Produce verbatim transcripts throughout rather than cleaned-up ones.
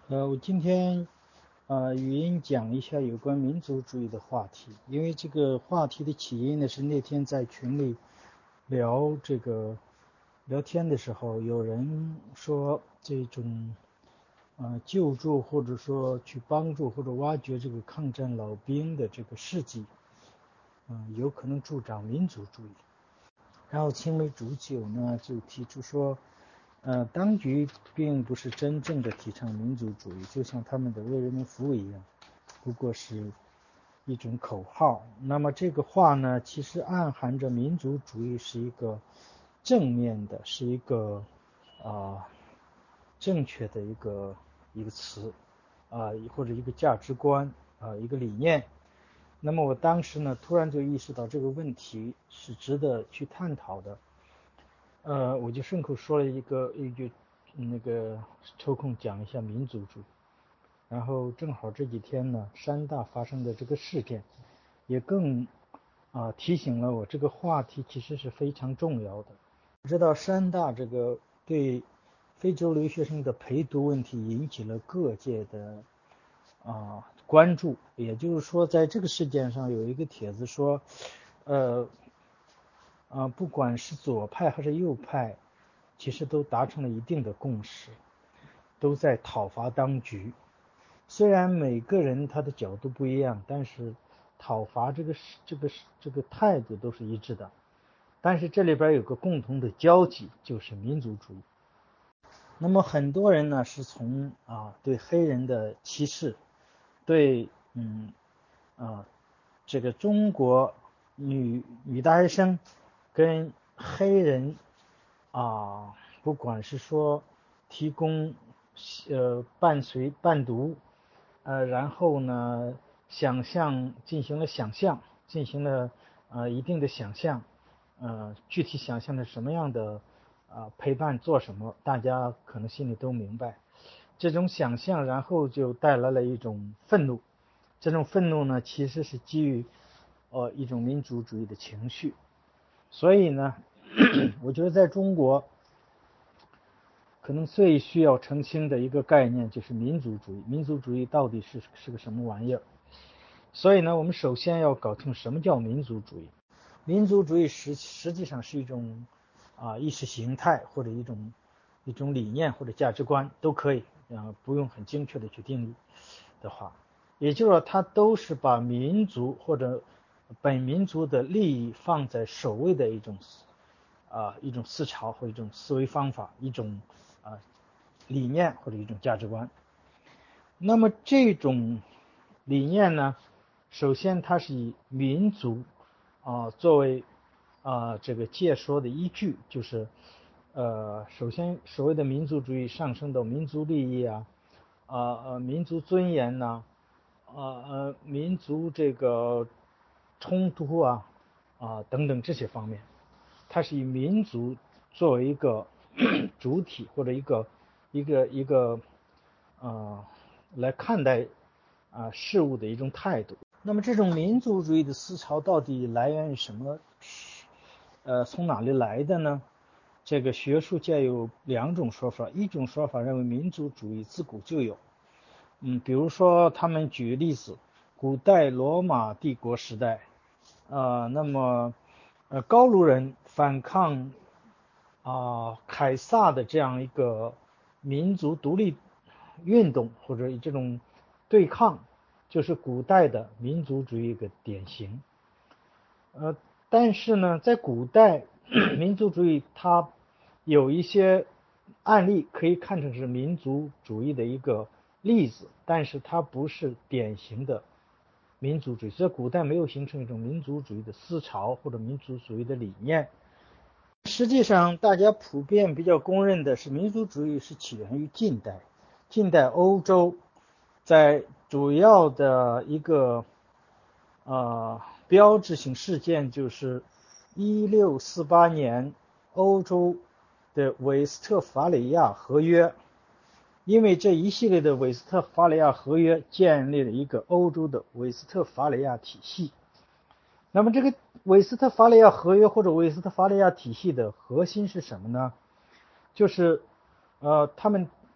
呃，我今天呃语音讲一下有关民族主义的话题，因为这个话题的起因呢是那天在群里聊这个聊天的时候，有人说这种呃救助或者说去帮助或者挖掘这个抗战老兵的这个事迹，嗯、呃，有可能助长民族主义。然后青梅煮酒呢就提出说，呃，当局并不是真正的提倡民族主义，就像他们的为人民服务一样，不过是一种口号。那么这个话呢，其实暗含着民族主义是一个正面的，是一个啊、呃、正确的一个一个词啊、呃、或者一个价值观啊、呃、一个理念。那么我当时呢，突然就意识到这个问题是值得去探讨的。呃，我就顺口说了一个一句，那个抽空讲一下民族主义。然后正好这几天呢，山大发生的这个事件，也更啊、呃、提醒了我这个话题其实是非常重要的。知道山大这个对非洲留学生的陪读问题引起了各界的啊、呃、关注，也就是说，在这个事件上有一个帖子说，呃。啊，不管是左派还是右派，其实都达成了一定的共识，都在讨伐当局。虽然每个人他的角度不一样，但是讨伐这个这个这个态度都是一致的。但是这里边有个共同的交集，就是民族主义。那么很多人呢是从啊对黑人的歧视，对嗯啊这个中国女女大学生跟黑人啊，不管是说提供呃伴随伴读，呃然后呢想象进行了想象，进行了呃一定的想象，呃具体想象的什么样的啊陪伴做什么，大家可能心里都明白。这种想象，然后就带来了一种愤怒。这种愤怒呢，其实是基于呃一种民族主义的情绪。所以呢，我觉得在中国，可能最需要澄清的一个概念就是民族主义。民族主义到底是是个什么玩意儿？所以呢，我们首先要搞清楚什么叫民族主义。民族主义实实际上是一种啊意识形态或者一种一种理念或者价值观都可以啊，不用很精确的去定义的话，也就是说它都是把民族或者本民族的利益放在首位的一种啊一种思潮或一种思维方法，一种啊理念或者一种价值观。那么这种理念呢，首先它是以民族啊作为啊这个介说的依据，就是呃首先所谓的民族主义上升到民族利益啊啊呃民族尊严呐啊呃民族这个冲突啊啊等等这些方面，它是以民族作为一个主体或者一个一个一个呃来看待啊、呃、事物的一种态度。那么这种民族主义的思潮到底来源于什么？呃，从哪里来的呢？这个学术界有两种说法，一种说法认为民族主义自古就有，嗯，比如说他们举例子，古代罗马帝国时代，呃，那么呃高卢人反抗啊、呃凯撒的这样一个民族独立运动或者这种对抗，就是古代的民族主义一个典型。呃，但是呢，在古代民族主义它有一些案例可以看成是民族主义的一个例子，但是它不是典型的民族主义，在古代没有形成一种民族主义的思潮或者民族主义的理念。实际上，大家普遍比较公认的是，民族主义是起源于近代，近代欧洲在主要的一个呃标志性事件就是一六四八年欧洲的韦斯特伐利亚合约，因为这一系列的韦斯特伐利亚合约建立了一个欧洲的韦斯特伐利亚体系。那么这个韦斯特伐利亚合约或者韦斯特伐利亚体系的核心是什么呢？就是呃他们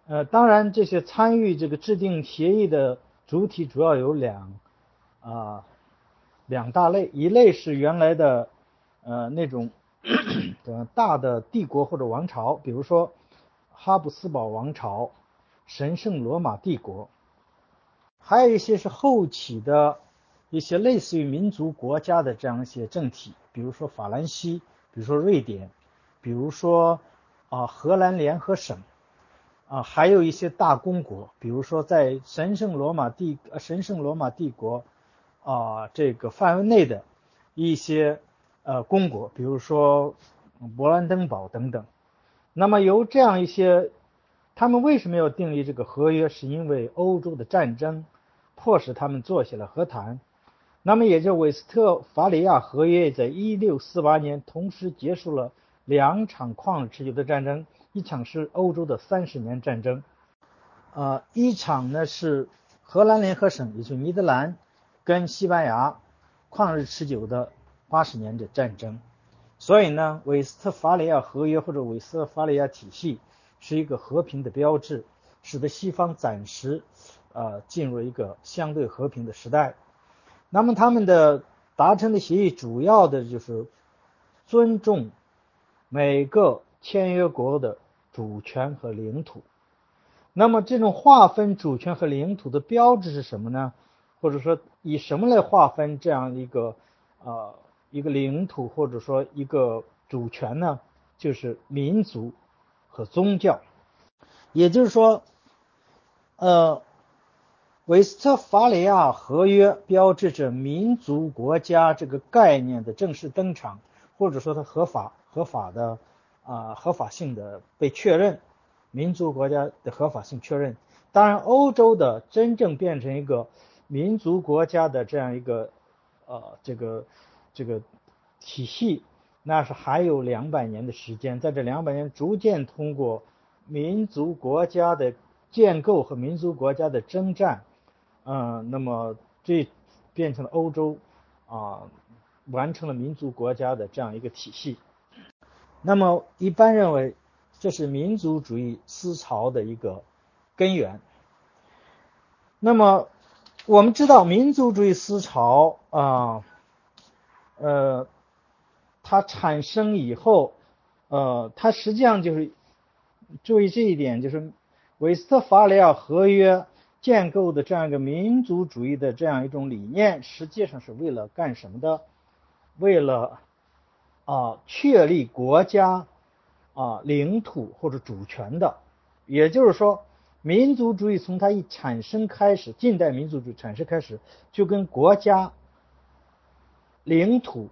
呃，当然这些参与这个制定协议的主体主要有两啊、呃、两大类，一类是原来的呃那种大的帝国或者王朝，比如说哈布斯堡王朝、神圣罗马帝国，还有一些是后起的一些类似于民族国家的这样一些政体，比如说法兰西，比如说瑞典，比如说啊、呃、荷兰联合省啊、呃，还有一些大公国，比如说在神圣罗马帝呃神圣罗马帝国啊、呃、这个范围内的一些呃公国，比如说勃兰登堡等等。那么由这样一些，他们为什么要订立这个合约？是因为欧洲的战争迫使他们坐下了和谈。那么也就韦斯特伐利亚合约在一六四八年同时结束了两场旷日持久的战争，一场是欧洲的三十年战争，呃，一场呢是荷兰联合省，也就是尼德兰跟西班牙旷日持久的八十年的战争。所以呢，韦斯特伐利亚合约或者韦斯特伐利亚体系是一个和平的标志，使得西方暂时呃进入一个相对和平的时代。那么他们的达成的协议主要的就是尊重每个签约国的主权和领土。那么这种划分主权和领土的标志是什么呢？或者说以什么来划分这样一个呃一个领土或者说一个主权呢？就是民族和宗教。也就是说，呃，韦斯特伐利亚合约标志着民族国家这个概念的正式登场，或者说它合法合法的啊、呃、合法性的被确认，民族国家的合法性确认。当然，欧洲的真正变成一个民族国家的这样一个呃这个这个体系，那是还有两百年的时间。在这两百年，逐渐通过民族国家的建构和民族国家的征战，嗯、呃，那么这变成了欧洲啊、呃、完成了民族国家的这样一个体系。那么一般认为，这是民族主义思潮的一个根源。那么我们知道，民族主义思潮啊，呃，它产生以后，呃，它实际上就是注意这一点，就是韦斯特伐利亚合约建构的这样一个民族主义的这样一种理念，实际上是为了干什么的？为了啊、呃、确立国家啊、呃、领土或者主权的。也就是说，民族主义从它一产生开始，近代民族主义产生开始，就跟国家、领土、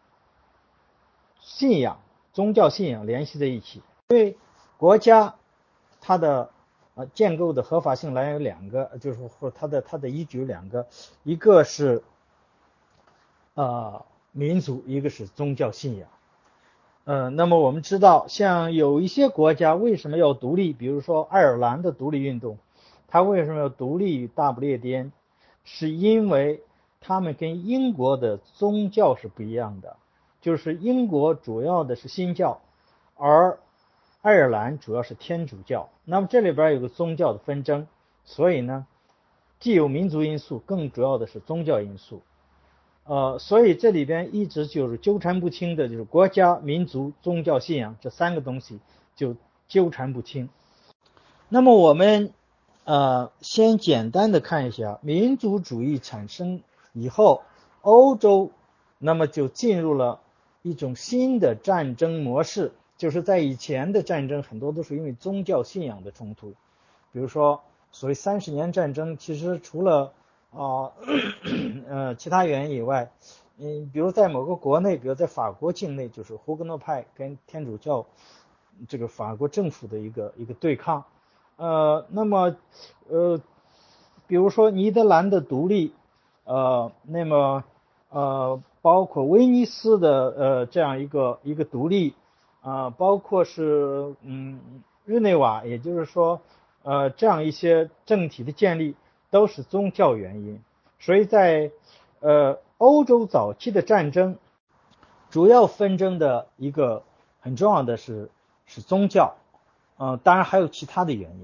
信仰、宗教信仰联系在一起。因为国家它的呃建构的合法性来源有两个，就是说它的它的依据有两个，一个是呃民族，一个是宗教信仰。呃，那么我们知道，像有一些国家为什么要独立？比如说爱尔兰的独立运动，它为什么要独立于大不列颠？是因为他们跟英国的宗教是不一样的，就是英国主要的是新教，而爱尔兰主要是天主教。那么这里边有个宗教的纷争，所以呢，既有民族因素，更主要的是宗教因素。呃，所以这里边一直就是纠缠不清的，就是国家、民族、宗教信仰这三个东西就纠缠不清。那么我们呃先简单的看一下民族主义产生以后，欧洲那么就进入了一种新的战争模式，就是在以前的战争很多都是因为宗教信仰的冲突，比如说所谓三十年战争，其实除了啊 呃, 呃其他原因以外，嗯，比如在某个国内，比如在法国境内，就是胡格诺派跟天主教这个法国政府的一个一个对抗。呃，那么呃，比如说尼德兰的独立，呃，那么呃，包括威尼斯的呃这样一个一个独立啊、呃，包括是嗯日内瓦，也就是说呃这样一些政体的建立都是宗教原因。所以在呃欧洲早期的战争，主要纷争的一个很重要的是是宗教，呃，当然还有其他的原因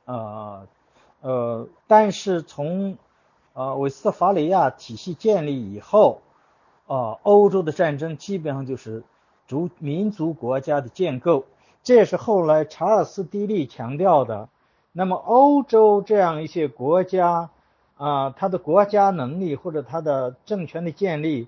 呃呃，但是从呃韦斯特伐利亚体系建立以后，呃，欧洲的战争基本上就是族民族国家的建构，这也是后来查尔斯·狄利强调的。那么欧洲这样一些国家啊、呃，它的国家能力或者它的政权的建立，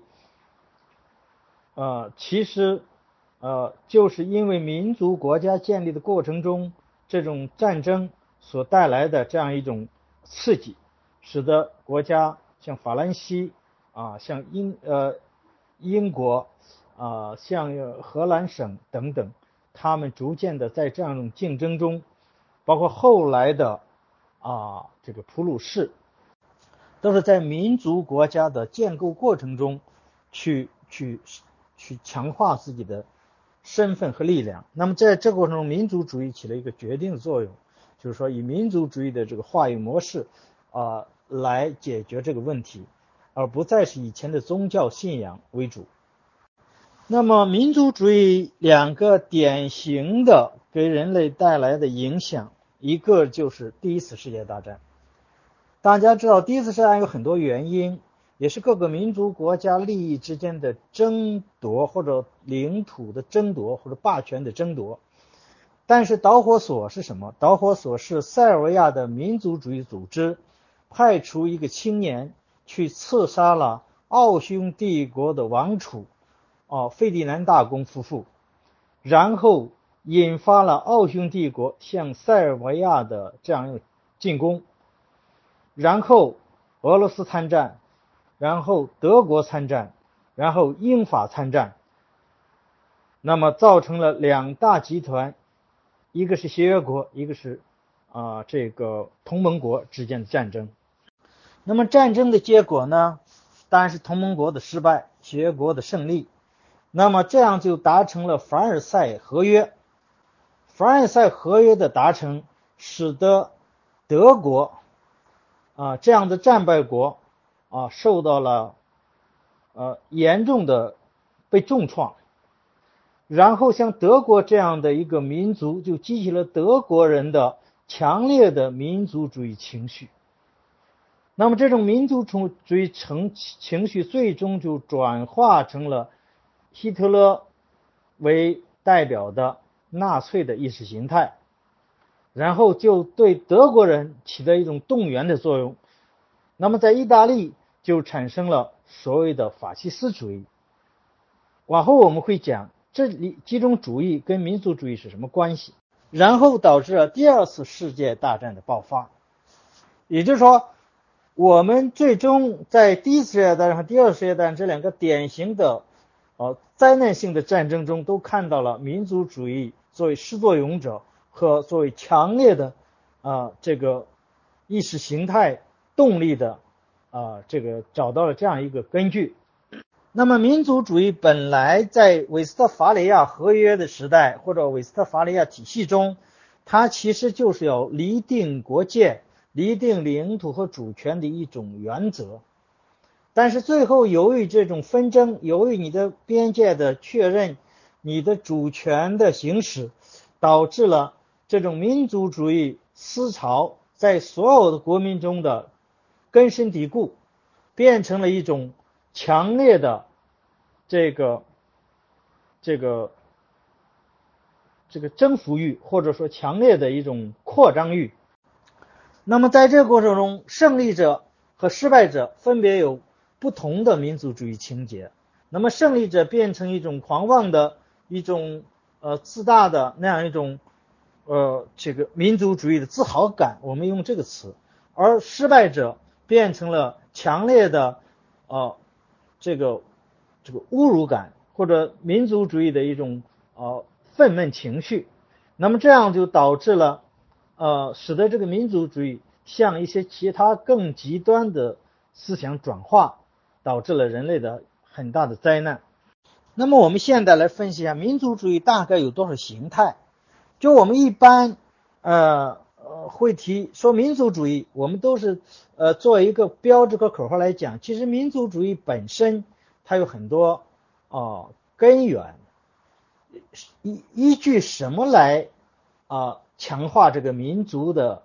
呃，其实呃，就是因为民族国家建立的过程中，这种战争所带来的这样一种刺激，使得国家像法兰西啊，像英呃英国啊，像荷兰省等等，他们逐渐的在这样一种竞争中，包括后来的啊这个普鲁士，都是在民族国家的建构过程中去去去强化自己的身份和力量。那么在这个过程中，民族主义起了一个决定的作用，就是说以民族主义的这个话语模式啊、呃、来解决这个问题，而不再是以前的宗教信仰为主。那么民族主义两个典型的给人类带来的影响，一个就是第一次世界大战。大家知道第一次世界大战有很多原因，也是各个民族国家利益之间的争夺，或者领土的争夺，或者霸权的争夺。但是导火索是什么？导火索是塞尔维亚的民族主义组织派出一个青年去刺杀了奥匈帝国的王储哦，费迪南大公夫妇，然后引发了奥匈帝国向塞尔维亚的这样一个进攻，然后俄罗斯参战，然后德国参战，然后英法参战，那么造成了两大集团，一个是协约国，一个是啊、呃、这个同盟国之间的战争。那么战争的结果呢，当然是同盟国的失败，协约国的胜利。那么这样就达成了凡尔赛合约。凡尔赛合约的达成，使得德国啊这样的战败国啊受到了呃严重的被重创。然后像德国这样的一个民族，就激起了德国人的强烈的民族主义情绪。那么这种民族主义情绪最终就转化成了希特勒为代表的纳粹的意识形态，然后就对德国人起了一种动员的作用。那么在意大利就产生了所谓的法西斯主义。往后我们会讲这里几种主义跟民族主义是什么关系，然后导致了第二次世界大战的爆发。也就是说，我们最终在第一次世界大战和第二次世界大战这两个典型的呃灾难性的战争中，都看到了民族主义作为始作俑者和作为强烈的啊、呃、这个意识形态动力的啊、呃、这个找到了这样一个根据。那么民族主义本来在韦斯特伐利亚合约的时代或者韦斯特伐利亚体系中，它其实就是要厘定国界、厘定领土和主权的一种原则。但是最后由于这种纷争，由于你的边界的确认，你的主权的行使，导致了这种民族主义思潮在所有的国民中的根深蒂固，变成了一种强烈的这个这个这个征服欲，或者说强烈的一种扩张欲。那么在这个过程中，胜利者和失败者分别有不同的民族主义情节。那么胜利者变成一种狂妄的一种呃自大的那样一种呃这个民族主义的自豪感，我们用这个词。而失败者变成了强烈的呃这个这个侮辱感，或者民族主义的一种呃愤懑情绪。那么这样就导致了呃使得这个民族主义向一些其他更极端的思想转化，导致了人类的很大的灾难。那么我们现在来分析一下民族主义大概有多少形态。就我们一般呃呃会提说民族主义，我们都是呃作为一个标志和口号来讲，其实民族主义本身它有很多哦、呃、根源，依依据什么来啊、呃、强化这个民族的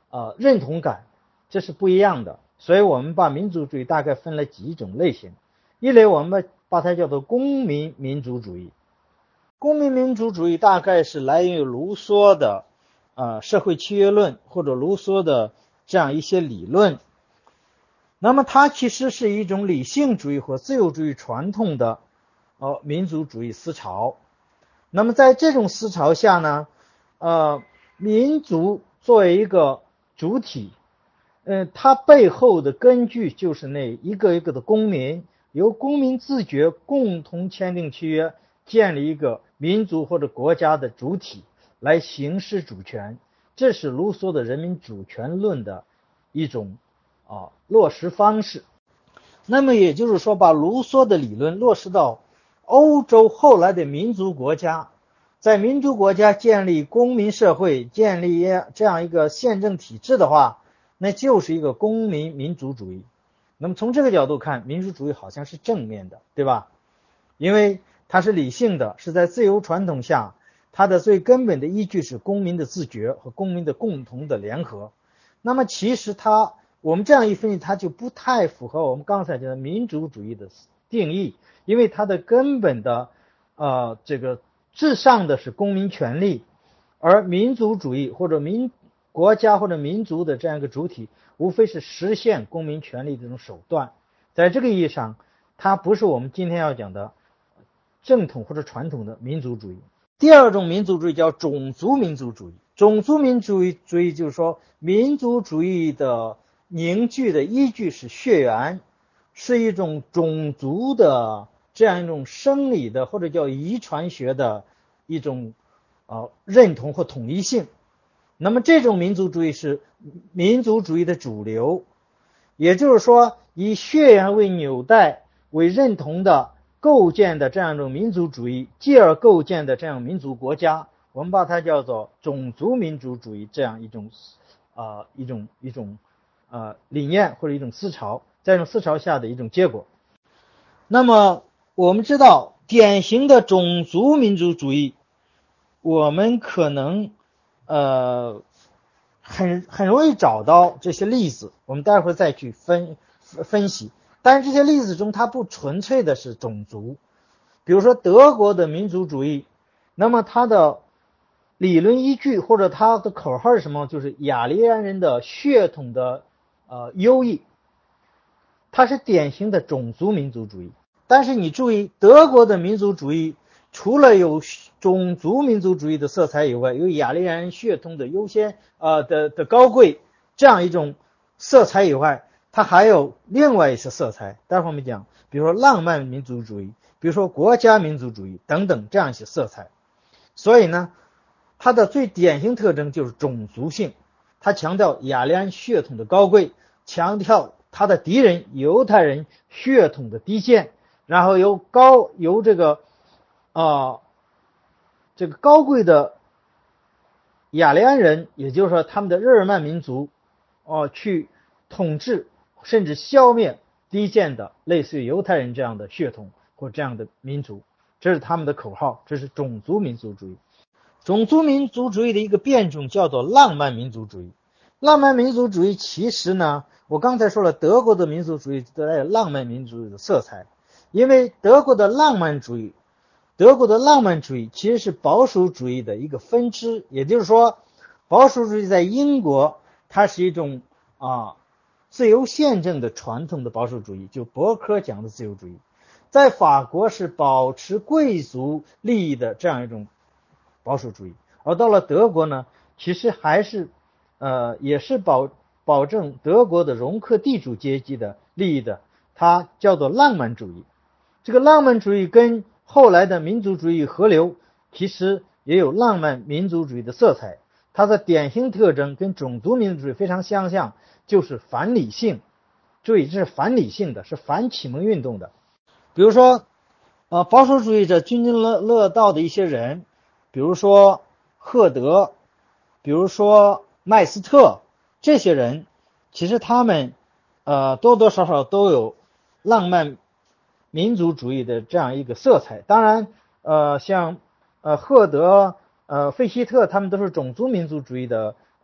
呃认同感，这是不一样的。所以我们把民族主义大概分了几种类型。一类我们把它叫做公民民主主义。公民民主主义大概是来源于卢梭的呃社会契约论或者卢梭的这样一些理论。那么它其实是一种理性主义或自由主义传统的呃民族主义思潮。那么在这种思潮下呢，呃民族作为一个主体，呃它背后的根据就是那一个一个的公民，由公民自觉共同签订契约，建立一个民族或者国家的主体来行使主权。这是卢梭的人民主权论的一种啊落实方式。那么也就是说，把卢梭的理论落实到欧洲后来的民族国家，在民族国家建立公民社会，建立这样一个宪政体制的话，那就是一个公民民主主义。那么从这个角度看，民主主义好像是正面的，对吧？因为它是理性的，是在自由传统下，它的最根本的依据是公民的自觉和公民的共同的联合。那么其实它我们这样一分析，它就不太符合我们刚才讲的民主主义的定义，因为它的根本的呃这个至上的是公民权利，而民族主义或者民国家或者民族的这样一个主体，无非是实现公民权利的这种手段。在这个意义上，它不是我们今天要讲的正统或者传统的民族主义。第二种民族主义叫种族民族主义。种族民族主义就是说，民族主义的凝聚的依据是血缘，是一种种族的这样一种生理的或者叫遗传学的一种呃认同或统一性。那么这种民族主义是民族主义的主流，也就是说以血缘为纽带为认同的构建的这样一种民族主义，继而构建的这样民族国家，我们把它叫做种族民族主义，这样一种呃一种一种呃理念或者一种思潮，在这种思潮下的一种结果。那么我们知道典型的种族民族主义，我们可能呃很很容易找到这些例子，我们待会儿再去分分析。但是这些例子中，它不纯粹的是种族。比如说德国的民族主义，那么它的理论依据或者它的口号是什么？就是雅利安人的血统的呃优异，它是典型的种族民族主义。但是你注意，德国的民族主义除了有种族民族主义的色彩以外，有雅利安人血统的优先呃的的高贵这样一种色彩以外，它还有另外一些色彩，待会儿我们讲，比如说浪漫民族主义，比如说国家民族主义等等这样一些色彩。所以呢，它的最典型特征就是种族性，它强调雅利安血统的高贵，强调他的敌人犹太人血统的低贱，然后由高由这个啊、呃、这个高贵的雅利安人，也就是说他们的日耳曼民族哦、呃、去统治甚至消灭低贱的类似于犹太人这样的血统或这样的民族，这是他们的口号，这是种族民族主义。种族民族主义的一个变种叫做浪漫民族主义。浪漫民族主义其实呢，我刚才说了，德国的民族主义带有浪漫民族主义的色彩，因为德国的浪漫主义，德国的浪漫主义其实是保守主义的一个分支，也就是说，保守主义在英国它是一种啊自由宪政的传统的保守主义，就伯克讲的自由主义。在法国是保持贵族利益的这样一种保守主义，而到了德国呢，其实还是呃也是保保证德国的容克地主阶级的利益的，它叫做浪漫主义。这个浪漫主义跟后来的民族主义合流，其实也有浪漫民族主义的色彩。它的典型特征跟种族民族主义非常相像，就是反理性。注意，这是反理性的，是反启蒙运动的。比如说呃保守主义者津津乐乐道的一些人，比如说赫德，比如说麦斯特，这些人其实他们呃多多少少都有浪漫民族主义的这样一个色彩。当然呃像呃赫德呃费希特他们都是种族民族主义的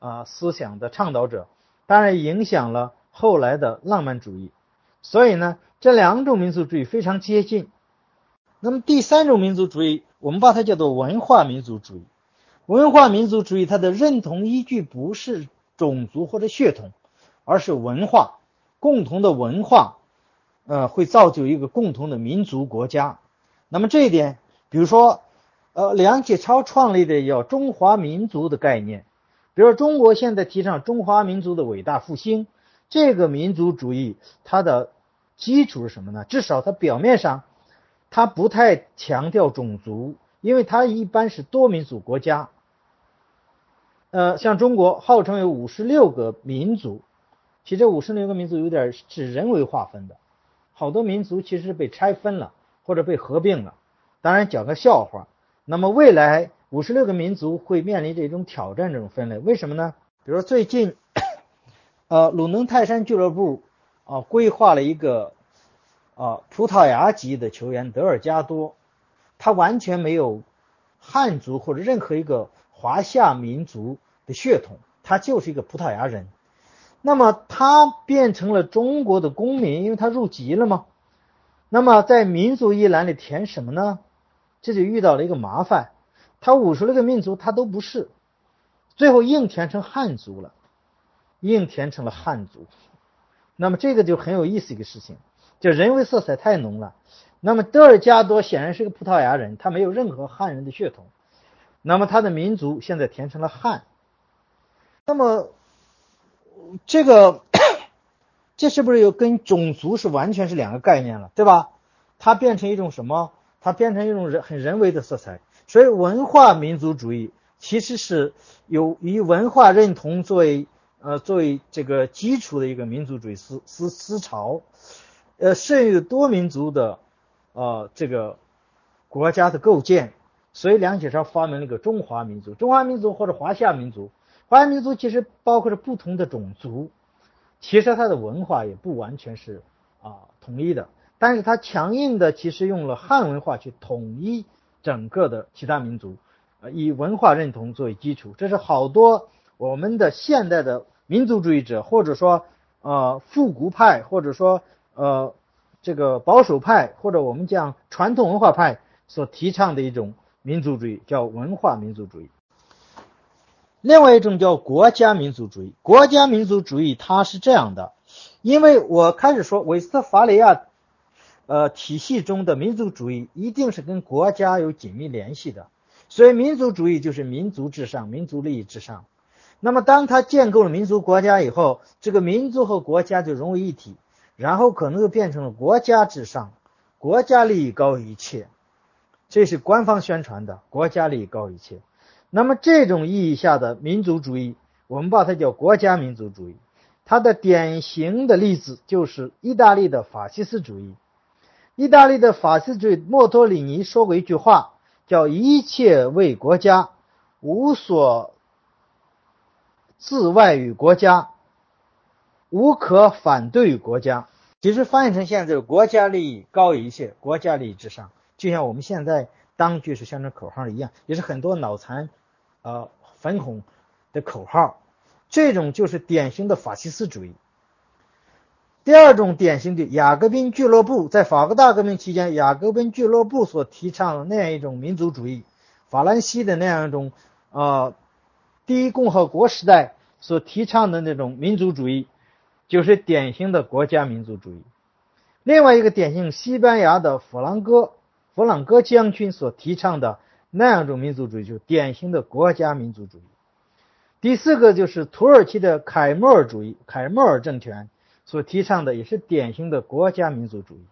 啊思想的倡导者，当然影响了后来的浪漫主义。所以呢，这两种民族主义非常接近。那么第三种民族主义，我们把它叫做文化民族主义。文化民族主义它的认同依据不是种族或者血统，而是文化，共同的文化呃，会造就一个共同的民族国家。那么这一点，比如说呃，梁启超创立的叫中华民族的概念，比如说中国现在提倡中华民族的伟大复兴，这个民族主义它的基础是什么呢？至少它表面上它不太强调种族，因为它一般是多民族国家。呃，像中国号称有五十六个民族，其实这五十六个民族有点是人为划分的，好多民族其实被拆分了或者被合并了。当然讲个笑话，那么未来五十六个民族会面临这种挑战，这种分类，为什么呢？比如说最近呃，鲁能泰山俱乐部啊、呃、规划了一个啊、呃、葡萄牙籍的球员德尔加多，他完全没有汉族或者任何一个华夏民族的血统，他就是一个葡萄牙人。那么他变成了中国的公民，因为他入籍了嘛。那么在民族一栏里填什么呢？这就遇到了一个麻烦，他五十六个民族他都不是，最后硬填成汉族了，硬填成了汉族。那么这个就很有意思一个事情，就人为色彩太浓了。那么德尔加多显然是个葡萄牙人，他没有任何汉人的血统，那么他的民族现在填成了汉。那么这个这是不是有跟种族是完全是两个概念了，对吧？它变成一种什么？它变成一种人很人为的色彩。所以文化民族主义其实是有以文化认同作为呃作为这个基础的一个民族主义思思思潮，呃，甚于多民族的呃这个国家的构建。所以梁启超发明了一个中华民族，中华民族或者华夏民族。华夏民族其实包括着不同的种族，其实它的文化也不完全是啊统一的，但是它强硬的其实用了汉文化去统一整个的其他民族，呃，以文化认同作为基础。这是好多我们的现代的民族主义者，或者说呃复古派，或者说呃这个保守派，或者我们讲传统文化派所提倡的一种民族主义，叫文化民族主义。另外一种叫国家民族主义。国家民族主义它是这样的，因为我开始说韦斯特伐利亚呃体系中的民族主义一定是跟国家有紧密联系的，所以民族主义就是民族至上，民族利益至上。那么当它建构了民族国家以后，这个民族和国家就融为一体，然后可能就变成了国家至上，国家利益高于一切，这是官方宣传的，国家利益高于一切。那么这种意义下的民族主义，我们把它叫国家民族主义。它的典型的例子就是意大利的法西斯主义。意大利的法西斯主义，墨托里尼说过一句话，叫一切为国家，无所自外于国家，无可反对于国家。其实翻译成现在就是国家利益高于一切，国家利益至上，就像我们现在当局是宣传口号一样，也是很多脑残呃粉红的口号。这种就是典型的法西斯主义。第二种典型的雅各宾俱乐部，在法国大革命期间，雅各宾俱乐部所提倡的那样一种民族主义，法兰西的那样一种呃第一共和国时代所提倡的那种民族主义，就是典型的国家民族主义。另外一个典型，西班牙的弗朗哥弗朗哥将军所提倡的那样一种民族主义，就是典型的国家民族主义。第四个就是土耳其的凯末尔主义，凯末尔政权所提倡的也是典型的国家民族主义。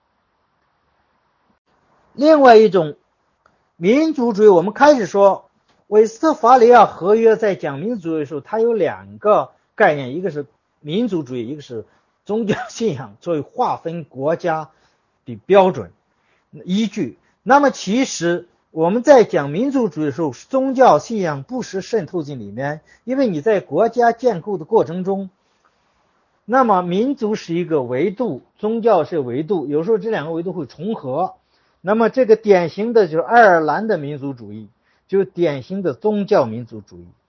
另外一种民族主义，我们开始说韦斯特伐利亚合约在讲民族主义的时候，它有两个概念，一个是民族主义，一个是宗教信仰作为划分国家的标准依据。那么其实我们在讲民族主义的时候，宗教信仰不时渗透进里面，因为你在国家建构的过程中，那么民族是一个维度，宗教是维度，有时候这两个维度会重合。那么这个典型的就是爱尔兰的民族主义，就是典型的宗教民族主义。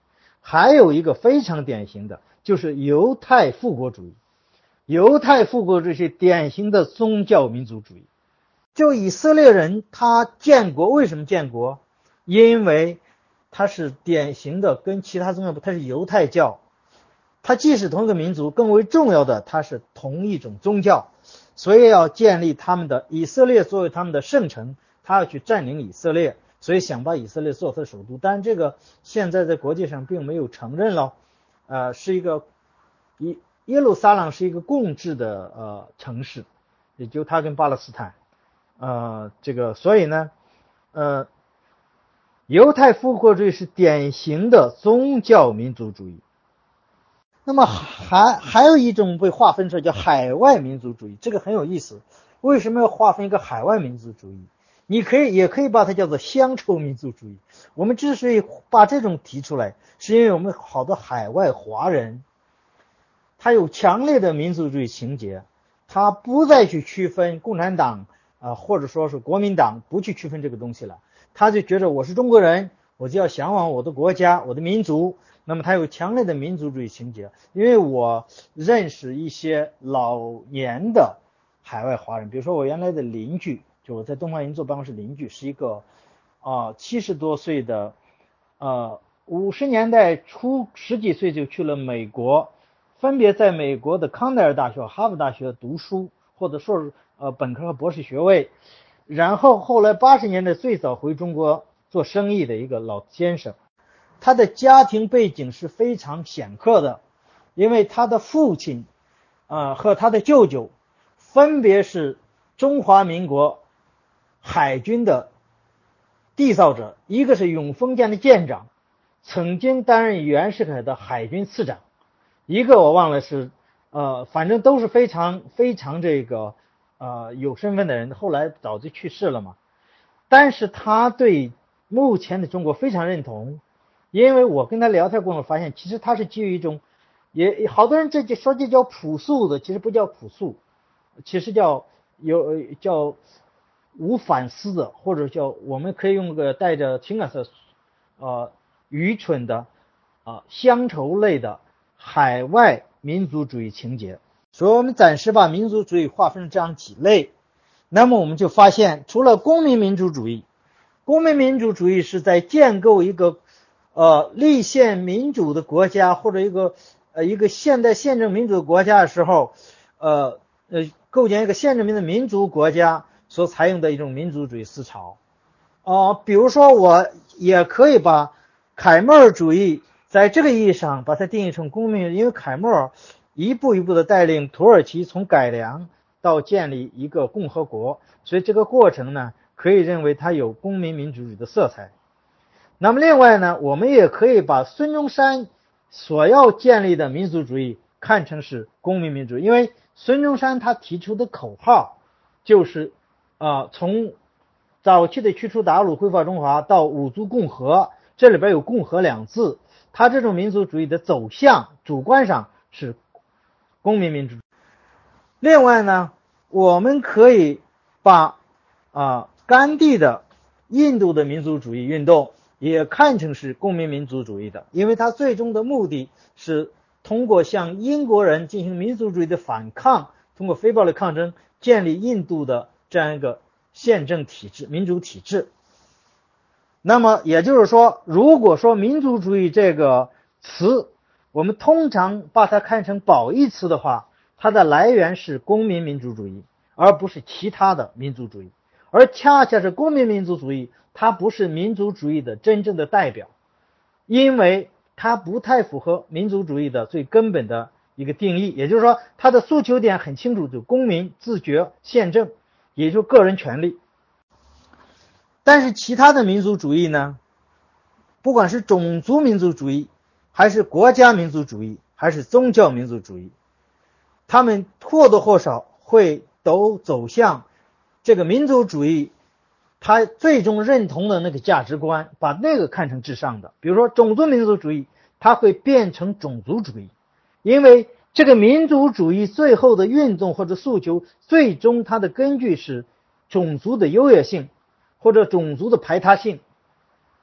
还有一个非常典型的就是犹太复国主义。犹太复国主义是典型的宗教民族主义。就以色列人他建国，为什么建国？因为他是典型的跟其他宗教不，他是犹太教，他既是同一个民族，更为重要的他是同一种宗教，所以要建立他们的以色列作为他们的圣城，他要去占领以色列，所以想把以色列做他的首都。但这个现在在国际上并没有承认了，呃，是一个耶耶路撒冷是一个共治的呃城市，也就它跟巴勒斯坦。呃，这个所以呢，呃，犹太复国主义是典型的宗教民族主义。那么还还有一种被划分出来叫海外民族主义，这个很有意思。为什么要划分一个海外民族主义？你可以也可以把它叫做乡愁民族主义。我们之所以把这种提出来，是因为我们好多海外华人，他有强烈的民族主义情节，他不再去区分共产党呃，或者说是国民党，不去区分这个东西了，他就觉得我是中国人，我就要向往我的国家，我的民族。那么他有强烈的民族主义情节。因为我认识一些老年的海外华人，比如说我原来的邻居，就我在东方银座办公室邻居，是一个啊七十多岁的，呃五十年代初十几岁就去了美国，分别在美国的康奈尔大学、哈佛大学读书，或者硕士呃本科和博士学位，然后后来八十年代最早回中国做生意的一个老先生。他的家庭背景是非常显赫的，因为他的父亲呃和他的舅舅分别是中华民国海军的缔造者，一个是永丰舰的舰长，曾经担任袁世凯的海军次长，一个我忘了是呃反正都是非常非常这个呃有身份的人，后来早就去世了嘛。但是他对目前的中国非常认同，因为我跟他聊天过后发现，其实他是基于一种，也好多人这就说这叫朴素的，其实不叫朴素，其实叫有叫无反思的，或者叫我们可以用个带着情感色呃愚蠢的啊、呃、乡愁类的海外民族主义情节。所以我们暂时把民族主义划分成这样几类。那么我们就发现，除了公民民主主义，公民民主主义是在建构一个呃立宪民主的国家，或者一个呃一个现代宪政民主的国家的时候，呃呃构建一个宪政民的民族国家所采用的一种民族主义思潮。哦、呃，比如说我也可以把凯末尔主义在这个意义上把它定义成公民，因为凯末尔一步一步的带领土耳其从改良到建立一个共和国，所以这个过程呢，可以认为它有公民民主主义的色彩。那么另外呢，我们也可以把孙中山所要建立的民族主义看成是公民民主，因为孙中山他提出的口号就是啊、呃，从早期的驱除鞑虏、挥发中华到五族共和，这里边有共和两字，他这种民族主义的走向主观上是公民民主。另外呢，我们可以把啊、呃、甘地的印度的民族主义运动也看成是公民民族主义的，因为它最终的目的是通过向英国人进行民族主义的反抗，通过非暴力抗争建立印度的这样一个宪政体制、民主体制。那么也就是说，如果说民族主义这个词我们通常把它看成褒义词的话，它的来源是公民民主主义，而不是其他的民族主义。而恰恰是公民民族主义，它不是民族主义的真正的代表，因为它不太符合民族主义的最根本的一个定义，也就是说它的诉求点很清楚，就公民自觉宪政，也就是个人权利。但是其他的民族主义呢，不管是种族民族主义还是国家民族主义还是宗教民族主义，他们或多或少会都走向这个民族主义他最终认同的那个价值观，把那个看成至上的。比如说种族民族主义，它会变成种族主义，因为这个民族主义最后的运动或者诉求，最终它的根据是种族的优越性或者种族的排他性。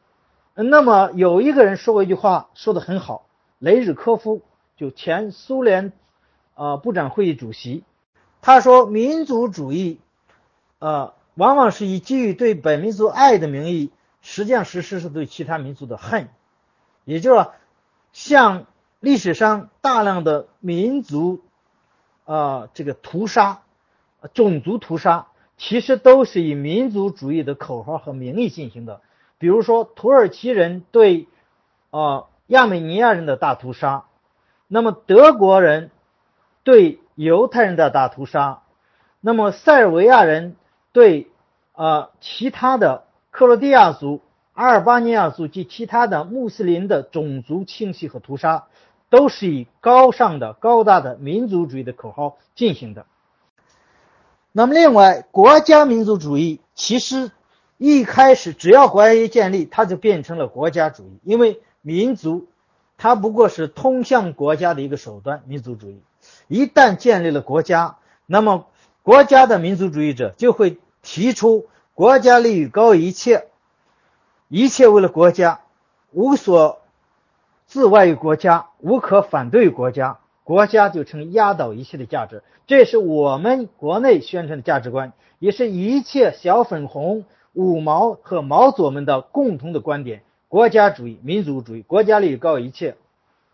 那么有一个人说过一句话，说得很好，雷日科夫，就前苏联呃部长会议主席，他说民族主义呃往往是以基于对本民族爱的名义，实际上实施是对其他民族的恨，也就是说像历史上大量的民族呃这个屠杀，种族屠杀其实都是以民族主义的口号和名义进行的。比如说土耳其人对呃亚美尼亚人的大屠杀，那么德国人对犹太人的大屠杀，那么塞尔维亚人对呃其他的克罗地亚族、阿尔巴尼亚族及其他的穆斯林的种族清洗和屠杀，都是以高尚的高大的民族主义的口号进行的。那么另外，国家民族主义其实一开始只要国家一建立，它就变成了国家主义，因为民族它不过是通向国家的一个手段。民族主义一旦建立了国家，那么国家的民族主义者就会提出国家利益高于一切，一切为了国家，无所自外于国家，无可反对于国家，国家就成压倒一切的价值。这是我们国内宣传的价值观，也是一切小粉红、五毛和毛左们的共同的观点：国家主义、民族主义，国家利益高于一切。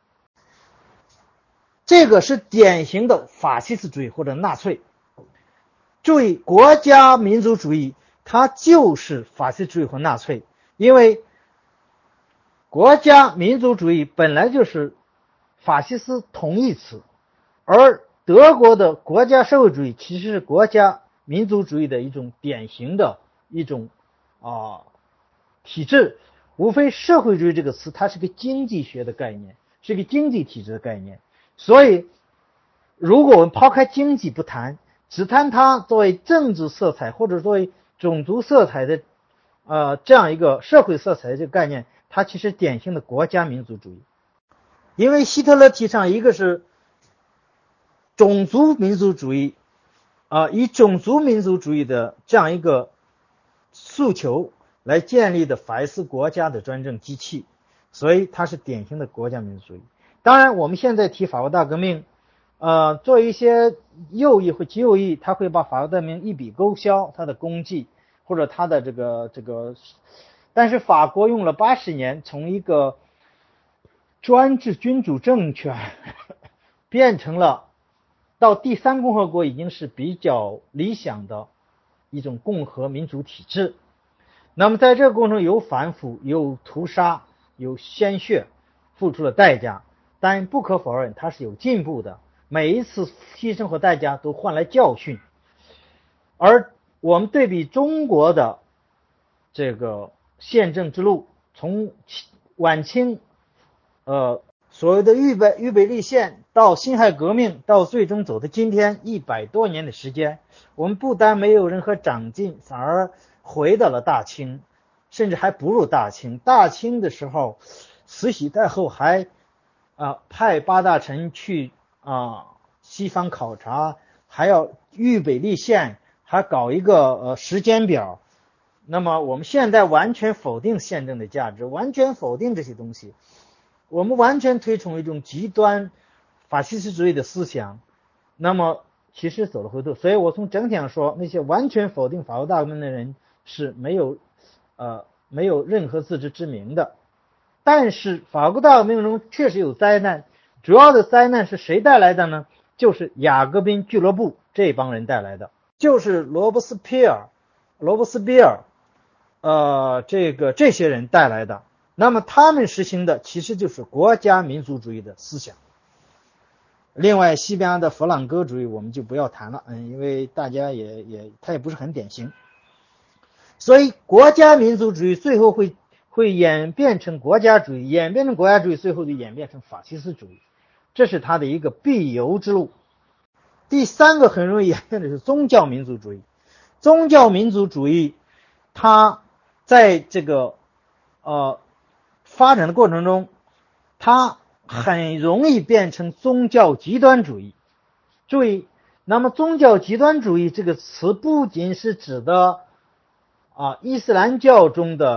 这个是典型的法西斯主义或者纳粹。注意，国家民族主义它就是法西斯主义和纳粹，因为国家民族主义本来就是法西斯同义词，而德国的国家社会主义其实是国家民族主义的一种典型的一种啊、呃、体制。无非社会主义这个词它是个经济学的概念，是个经济体制的概念。所以如果我们抛开经济不谈，只谈它作为政治色彩或者作为种族色彩的呃这样一个社会色彩的这个概念，它其实典型的国家民族主义。因为希特勒提倡一个是种族民族主义啊、呃，以种族民族主义的这样一个诉求来建立的法西斯国家的专政机器，所以它是典型的国家民族主义。当然我们现在提法国大革命呃，做一些右翼或极右翼，他会把法国大革命一笔勾销它的功绩或者它的这个这个，但是法国用了八十年从一个专制君主政权变成了到第三共和国已经是比较理想的一种共和民主体制。那么在这个过程中有反腐、有屠杀、有鲜血，付出了代价，但不可否认它是有进步的，每一次牺牲和代价都换来教训。而我们对比中国的这个宪政之路，从晚清呃所谓的预备预备立宪到辛亥革命到最终走到今天一百多年的时间，我们不但没有任何长进，反而回到了大清，甚至还不如大清。大清的时候，慈禧太后还啊、呃、派八大臣去啊、呃、西方考察，还要预备立宪，还搞一个呃时间表。那么我们现在完全否定宪政的价值，完全否定这些东西，我们完全推崇一种极端法西斯主义的思想，那么其实走了回头。所以我从整体上说，那些完全否定法国大革命的人是没有呃没有任何自知之明的。但是法国大革命中确实有灾难，主要的灾难是谁带来的呢？就是雅各宾俱乐部这帮人带来的，就是罗伯斯庇尔罗伯斯庇尔呃这个这些人带来的。那么他们实行的其实就是国家民族主义的思想。另外西边的弗朗哥主义我们就不要谈了，嗯，因为大家也也他也不是很典型。所以国家民族主义最后会会演变成国家主义，演变成国家主义，最后就演变成法西斯主义，这是它的一个必由之路。第三个很容易演变的是宗教民族主义。宗教民族主义它在这个呃发展的过程中，它很容易变成宗教极端主义。注意，那么宗教极端主义这个词不仅是指的啊伊斯兰教中的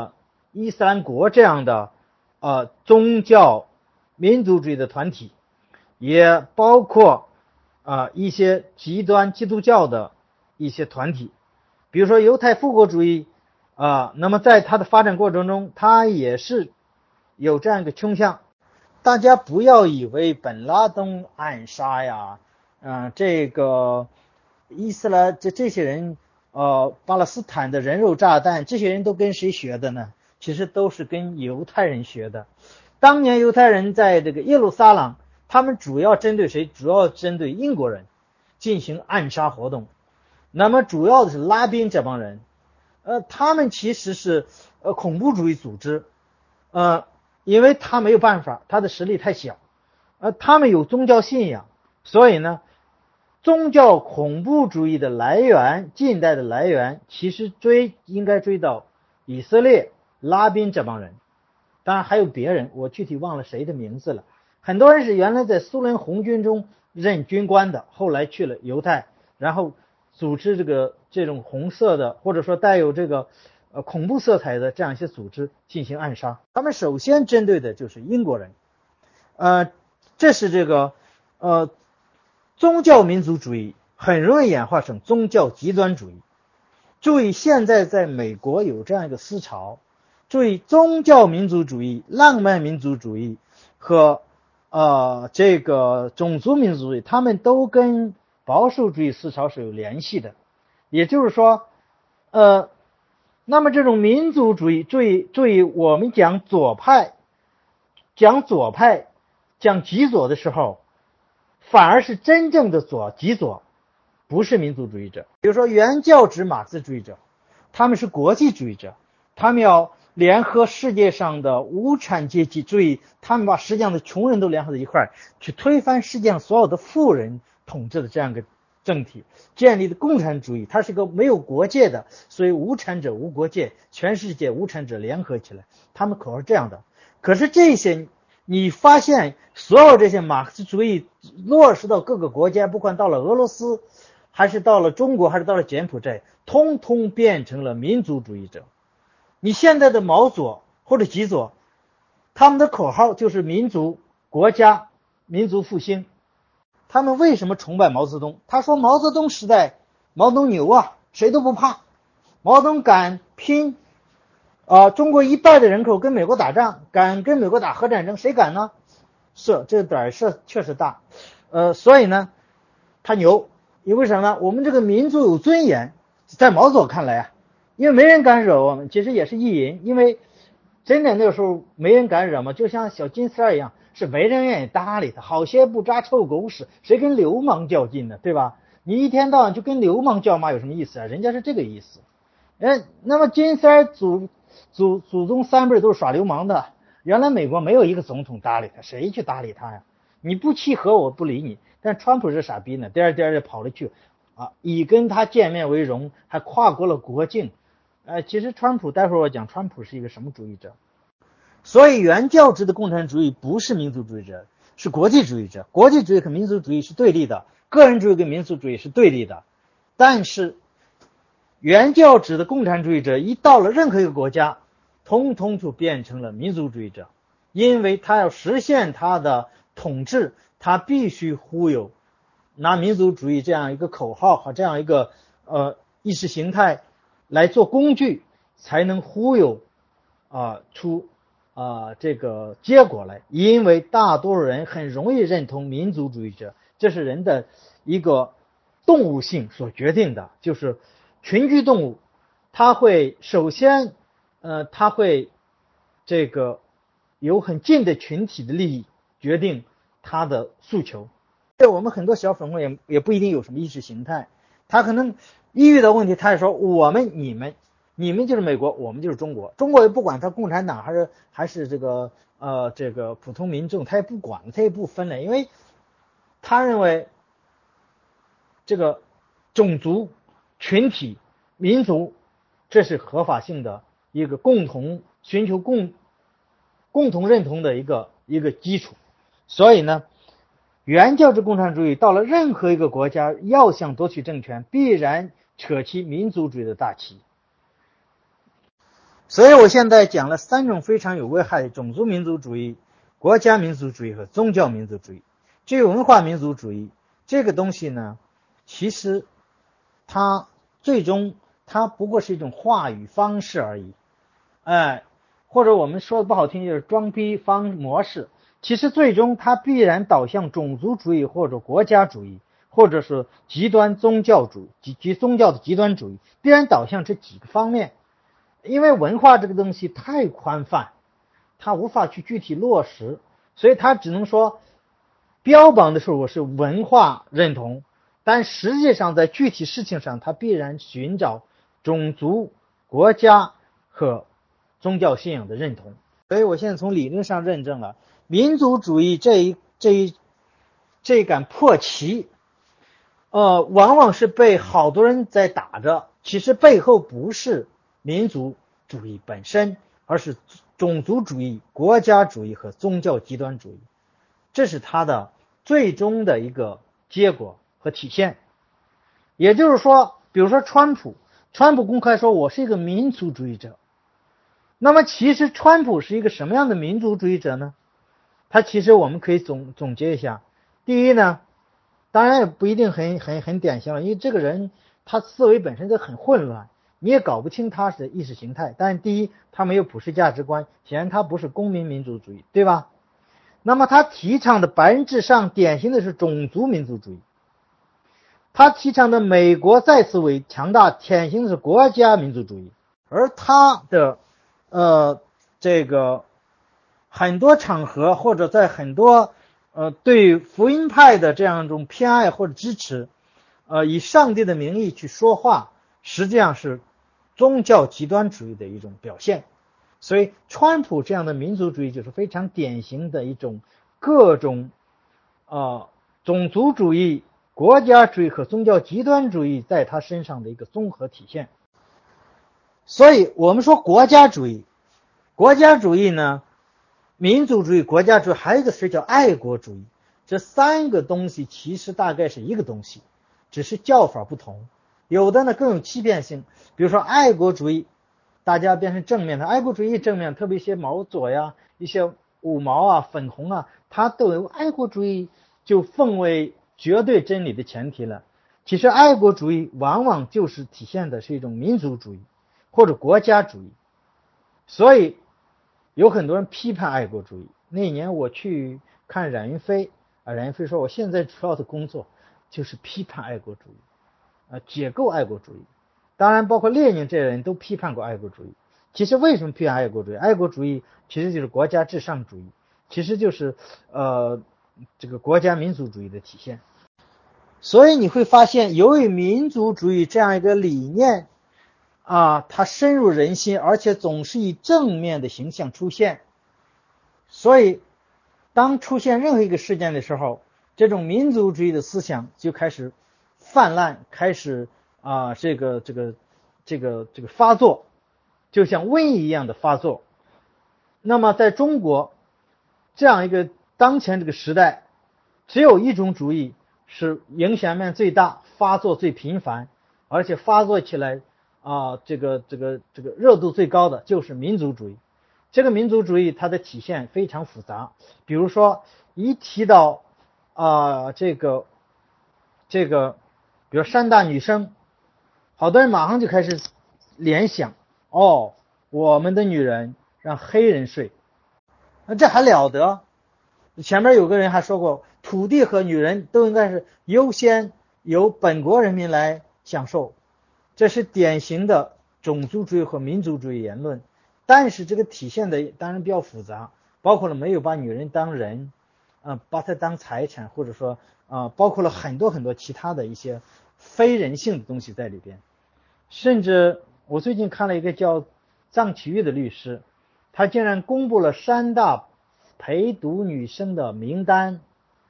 伊斯兰国这样的呃宗教民族主义的团体，也包括啊、呃、一些极端基督教的一些团体，比如说犹太复国主义啊、呃，那么在它的发展过程中，它也是有这样一个倾向。大家不要以为本拉登暗杀呀，嗯、呃，这个伊斯兰这这些人，呃，巴勒斯坦的人肉炸弹，这些人都跟谁学的呢？其实都是跟犹太人学的。当年犹太人在这个耶路撒冷，他们主要针对谁？主要针对英国人进行暗杀活动。那么主要的是拉宾这帮人，呃，他们其实是呃恐怖主义组织，呃。因为他没有办法，他的实力太小，呃，他们有宗教信仰，所以呢，宗教恐怖主义的来源，近代的来源，其实追应该追到以色列拉宾这帮人，当然还有别人，我具体忘了谁的名字了。很多人是原来在苏联红军中任军官的，后来去了犹太，然后组织这个这种红色的，或者说带有这个呃恐怖色彩的这样一些组织进行暗杀。他们首先针对的就是英国人，呃，这是这个呃宗教民族主义很容易演化成宗教极端主义。注意，现在在美国有这样一个思潮，注意宗教民族主义、浪漫民族主义和呃这个种族民族主义，他们都跟保守主义思潮是有联系的。也就是说，呃，那么这种民族主义，注意注意，我们讲左派，讲左派，讲极左的时候，反而是真正的左极左，不是民族主义者。比如说原教旨马克思主义者，他们是国际主义者，他们要联合世界上的无产阶级，注意，他们把世界上的穷人都联合在一块儿，去推翻世界上所有的富人统治的这样一个政体，建立的共产主义，它是个没有国界的，所以无产者无国界，全世界无产者联合起来，他们口号是这样的。可是这些你发现所有这些马克思主义落实到各个国家，不管到了俄罗斯还是到了中国还是到了柬埔寨，通通变成了民族主义者。你现在的毛左或者极左，他们的口号就是民族、国家、民族复兴。他们为什么崇拜毛泽东？他说毛泽东时代，毛泽东牛啊，谁都不怕。毛泽东敢拼啊、呃，中国一半的人口跟美国打仗，敢跟美国打核战争，谁敢呢？是这个胆是确实大，呃，所以呢，他牛。因为什么呢？我们这个民族有尊严，在毛左看来啊，因为没人敢惹我们，其实也是意淫，因为真的那个时候没人敢惹嘛，就像小金丝儿一样，是没人愿意搭理他。好些不扎臭狗屎，谁跟流氓较劲呢？对吧？你一天到晚就跟流氓叫骂有什么意思啊？人家是这个意思。哎，那么金丝儿祖祖祖宗三辈都是耍流氓的，原来美国没有一个总统搭理他，谁去搭理他呀？你不契合我不理你。但川普是傻逼呢，颠儿颠儿的跑了去啊，以跟他见面为荣，还跨过了国境。呃，其实川普待会儿我讲川普是一个什么主义者。所以原教旨的共产主义不是民族主义者，是国际主义者。国际主义和民族主义是对立的，个人主义跟民族主义是对立的。但是原教旨的共产主义者一到了任何一个国家，通通就变成了民族主义者，因为他要实现他的统治，他必须忽悠，拿民族主义这样一个口号和这样一个呃意识形态来做工具，才能忽悠啊、呃、出啊、呃、这个结果来。因为大多数人很容易认同民族主义者，这是人的一个动物性所决定的，就是群居动物，它会首先呃它会这个有很近的群体的利益决定他的诉求。对我们很多小粉红也也不一定有什么意识形态，他可能一遇到问题，他也说我们你们你们就是美国，我们就是中国，中国也不管他共产党还是还是这个呃这个普通民众，他也不管，他也不分了，因为他认为这个种族、群体、民族这是合法性的一个共同寻求共共同认同的一个一个基础。所以呢，原教旨共产主义到了任何一个国家，要想夺取政权，必然扯起民族主义的大旗。 所以我现在讲了三种非常有危害的种族民族主义、国家民族主义和宗教民族主义。至于文化民族主义这个东西呢，其实它最终它不过是一种话语方式而已，哎，或者我们说的不好听就是装逼方模式。其实最终它必然导向种族主义或者国家主义，或者是极端宗教主义及及宗教的极端主义，必然导向这几个方面。因为文化这个东西太宽泛，它无法去具体落实，所以它只能说标榜的是我是文化认同，但实际上在具体事情上它必然寻找种族、国家和宗教信仰的认同。所以我现在从理论上认证了民族主义这一这一这一杆破旗，呃，往往是被好多人在打着，其实背后不是民族主义本身，而是种族主义、国家主义和宗教极端主义，这是它的最终的一个结果和体现。也就是说，比如说川普，川普公开说我是一个民族主义者，那么其实川普是一个什么样的民族主义者呢？他其实我们可以总总结一下。第一呢，当然也不一定很很很典型了，因为这个人他思维本身就很混乱，你也搞不清他的意识形态。但是第一，他没有普世价值观，显然他不是公民民主主义，对吧？那么他提倡的白人至上，典型的是种族民族主义。他提倡的美国再次为强大，典型的是国家民族主义。而他的呃这个很多场合或者在很多呃对福音派的这样一种偏爱或者支持，呃以上帝的名义去说话，实际上是宗教极端主义的一种表现。所以川普这样的民族主义就是非常典型的一种各种呃种族主义、国家主义和宗教极端主义在他身上的一个综合体现。所以我们说国家主义，国家主义呢，民族主义、国家主义，还有一个词叫爱国主义。这三个东西其实大概是一个东西，只是叫法不同。有的呢更有欺骗性，比如说爱国主义，大家变成正面的。爱国主义正面，特别一些毛左呀、一些五毛啊、粉红啊，它都有爱国主义就奉为绝对真理的前提了。其实爱国主义往往就是体现的是一种民族主义或者国家主义。所以有很多人批判爱国主义。那年我去看冉云飞啊，冉云飞说我现在主要的工作就是批判爱国主义啊，解构爱国主义。当然包括列宁这些人都批判过爱国主义。其实为什么批判爱国主义？爱国主义其实就是国家至上主义，其实就是呃这个国家民族主义的体现。所以你会发现，由于民族主义这样一个理念啊，它深入人心，而且总是以正面的形象出现，所以当出现任何一个事件的时候，这种民族主义的思想就开始泛滥，开始啊这个这个这个这个发作，就像瘟疫一样的发作。那么在中国这样一个当前这个时代，只有一种主义是影响面最大、发作最频繁，而且发作起来啊，这个这个这个热度最高的就是民族主义。这个民族主义它的体现非常复杂，比如说一提到啊这个这个，比如山大女生，好多人马上就开始联想，哦，我们的女人让黑人睡，那这还了得？前面有个人还说过，土地和女人都应该是优先由本国人民来享受，这是典型的种族主义和民族主义言论。但是这个体现的当然比较复杂，包括了没有把女人当人，啊、呃，把她当财产，或者说啊、呃，包括了很多很多其他的一些非人性的东西在里边。甚至我最近看了一个叫臧启玉的律师，他竟然公布了山大陪读女生的名单。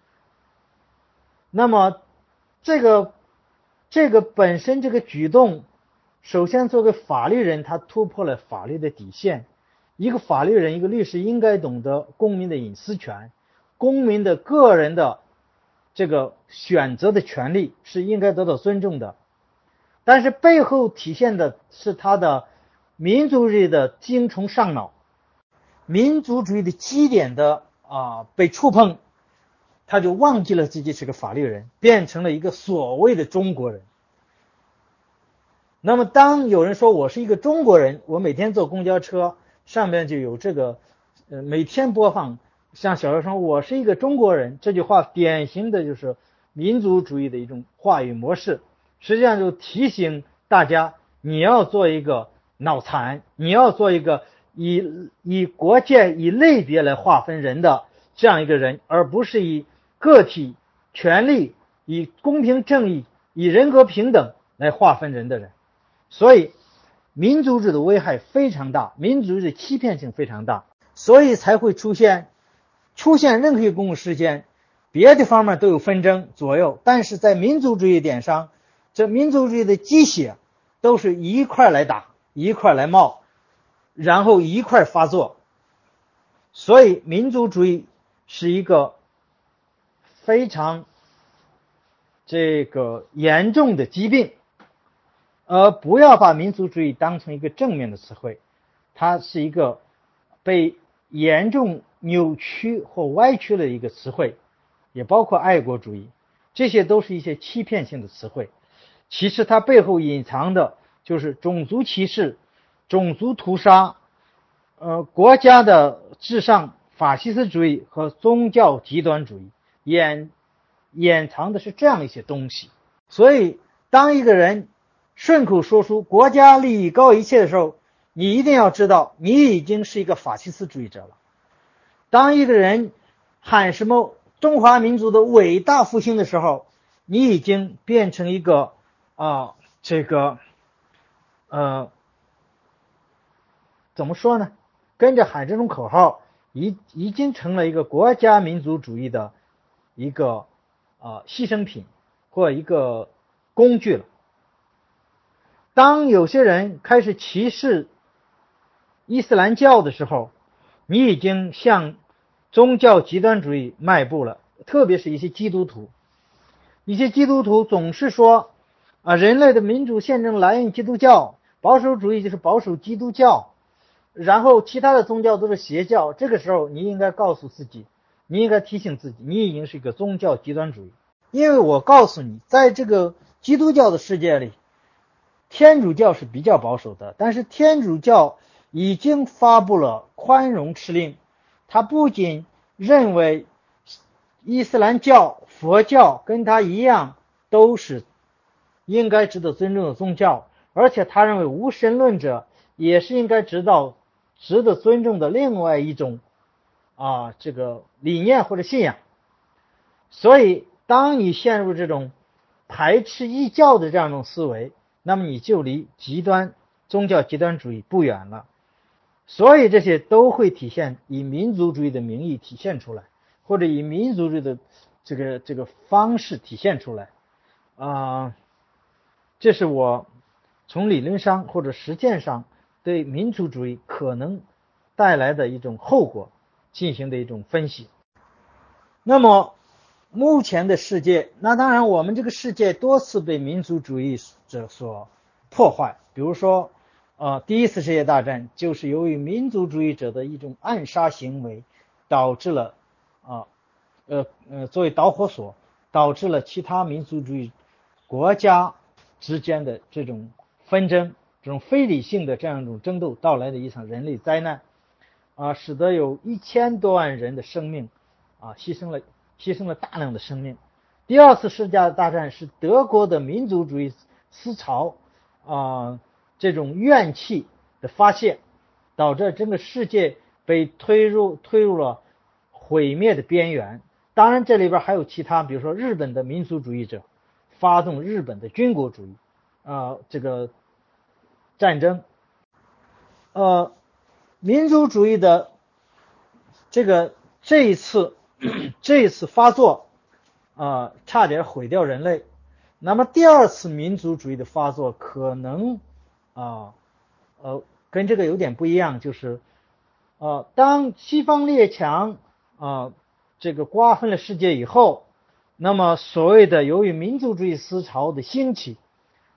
那么这个这个本身这个举动，首先作为法律人，他突破了法律的底线。一个法律人，一个律师应该懂得公民的隐私权，公民的个人的这个选择的权利是应该得到尊重的。但是背后体现的是他的民族主义的精虫上脑，民族主义的基点的啊被触碰，他就忘记了自己是个法律人，变成了一个所谓的中国人。那么当有人说我是一个中国人，我每天坐公交车上面就有这个呃每天播放像小学生我是一个中国人这句话，典型的就是民族主义的一种话语模式，实际上就提醒大家你要做一个脑残，你要做一个以以国界以类别来划分人的这样一个人，而不是以个体权利以公平正义以人格平等来划分人的人。所以民族主义的危害非常大，民族主义的欺骗性非常大，所以才会出现出现任何一个公共事件，别的方面都有纷争左右，但是在民族主义点上，这民族主义的鸡血都是一块来打，一块来冒，然后一块发作。所以民族主义是一个非常这个严重的疾病，而不要把民族主义当成一个正面的词汇，它是一个被严重扭曲或歪曲的一个词汇，也包括爱国主义，这些都是一些欺骗性的词汇。其实它背后隐藏的就是种族歧视、种族屠杀、呃国家的至上、法西斯主义和宗教极端主义，掩掩藏的是这样一些东西。所以当一个人顺口说出国家利益高一切的时候，你一定要知道你已经是一个法西斯主义者了。当一个人喊什么中华民族的伟大复兴的时候，你已经变成一个啊、呃、这个呃怎么说呢，跟着喊这种口号已已经成了一个国家民族主义的一个啊、呃、牺牲品或一个工具了。当有些人开始歧视伊斯兰教的时候，你已经向宗教极端主义迈步了，特别是一些基督徒。一些基督徒总是说啊，人类的民主宪政来源于基督教，保守主义就是保守基督教，然后其他的宗教都是邪教。这个时候你应该告诉自己，你应该提醒自己，你已经是一个宗教极端主义。因为我告诉你，在这个基督教的世界里，天主教是比较保守的，但是天主教已经发布了宽容敕令，他不仅认为伊斯兰教、佛教跟他一样都是应该值得尊重的宗教，而且他认为无神论者也是应该知道值得尊重的另外一种啊这个理念或者信仰。所以当你陷入这种排斥异教的这样一种思维，那么你就离极端宗教极端主义不远了。所以这些都会体现以民族主义的名义体现出来，或者以民族主义的这个这个方式体现出来啊、呃，这是我从理论上或者实践上对民族主义可能带来的一种后果进行的一种分析。那么目前的世界，那当然我们这个世界多次被民族主义者所破坏，比如说呃，第一次世界大战就是由于民族主义者的一种暗杀行为，导致了啊呃呃作为导火索，导致了其他民族主义国家之间的这种纷争，这种非理性的这样一种争斗到来的一场人类灾难啊，使得有一千多万人的生命啊牺牲了牺牲了大量的生命。第二次世界大战是德国的民族主义思潮啊这种怨气的发泄，导致整个世界被推入推入了毁灭的边缘。当然这里边还有其他，比如说日本的民族主义者发动日本的军国主义啊、呃、这个战争。呃民族主义的这个这一次这一次发作啊、呃、差点毁掉人类。那么第二次民族主义的发作可能啊呃跟这个有点不一样，就是呃当西方列强啊、呃、这个瓜分了世界以后，那么所谓的由于民族主义思潮的兴起，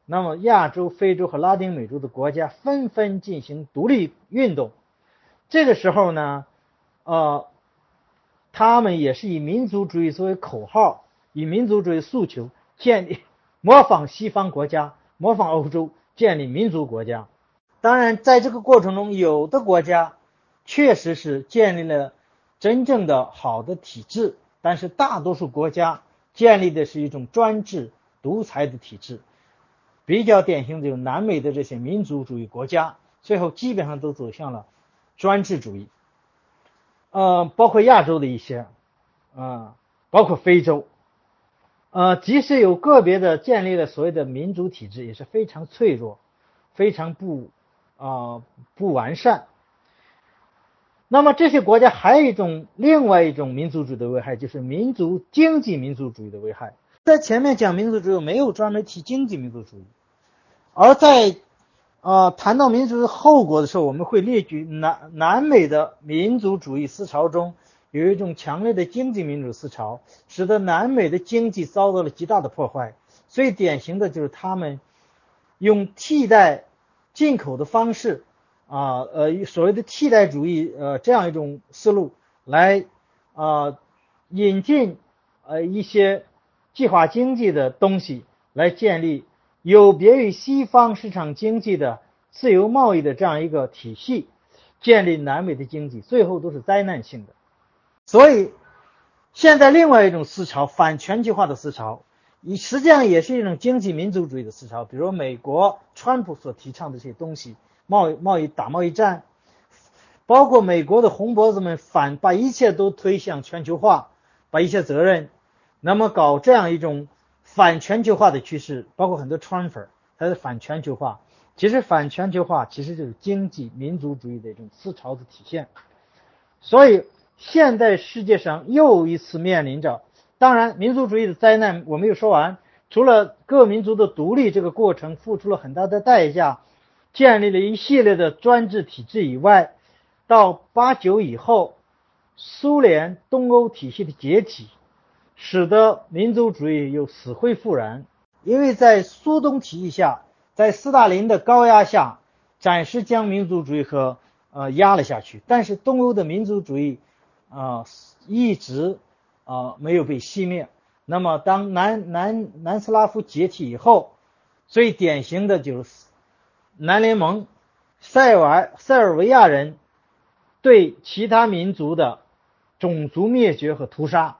那么亚洲、非洲和拉丁美洲的国家纷纷进行独立运动。这个时候呢，呃，他们也是以民族主义作为口号，以民族主义诉求建立，模仿西方国家，模仿欧洲，建立民族国家。当然，在这个过程中，有的国家确实是建立了真正的好的体制，但是大多数国家建立的是一种专制独裁的体制。比较典型的有南美的这些民族主义国家，最后基本上都走向了专制主义。呃，包括亚洲的一些，啊、呃，包括非洲，呃，即使有个别的建立了所谓的民主体制，也是非常脆弱，非常不啊、呃、不完善。那么这些国家还有一种另外一种民族主义的危害，就是民族经济民族主义的危害。在前面讲民族主义没有专门提经济民族主义，而在呃谈到民族的后果的时候，我们会列举南南美的民族主义思潮中有一种强烈的经济民主思潮，使得南美的经济遭到了极大的破坏。最典型的就是他们用替代进口的方式啊呃所谓的替代主义呃这样一种思路来啊、呃、引进呃一些计划经济的东西，来建立有别于西方市场经济的自由贸易的这样一个体系，建立南美的经济，最后都是灾难性的。所以现在另外一种思潮，反全球化的思潮，实际上也是一种经济民族主义的思潮。比如美国川普所提倡的这些东西，贸易贸易打贸易战，包括美国的红脖子们反把一切都推向全球化，把一切责任，那么搞这样一种反全球化的趋势，包括很多川粉，它是反全球化。其实反全球化其实就是经济民族主义的一种思潮的体现。所以现在世界上又一次面临着，当然民族主义的灾难我没有说完，除了各民族的独立这个过程付出了很大的代价，建立了一系列的专制体制以外，到八九以后，苏联东欧体系的解体，使得民族主义又死灰复燃。因为在苏东体系下，在斯大林的高压下，暂时将民族主义和呃压了下去，但是东欧的民族主义啊、呃、一直啊、呃、没有被熄灭。那么当南南南斯拉夫解体以后，最典型的就是南联盟塞尔塞尔维亚人对其他民族的种族灭绝和屠杀，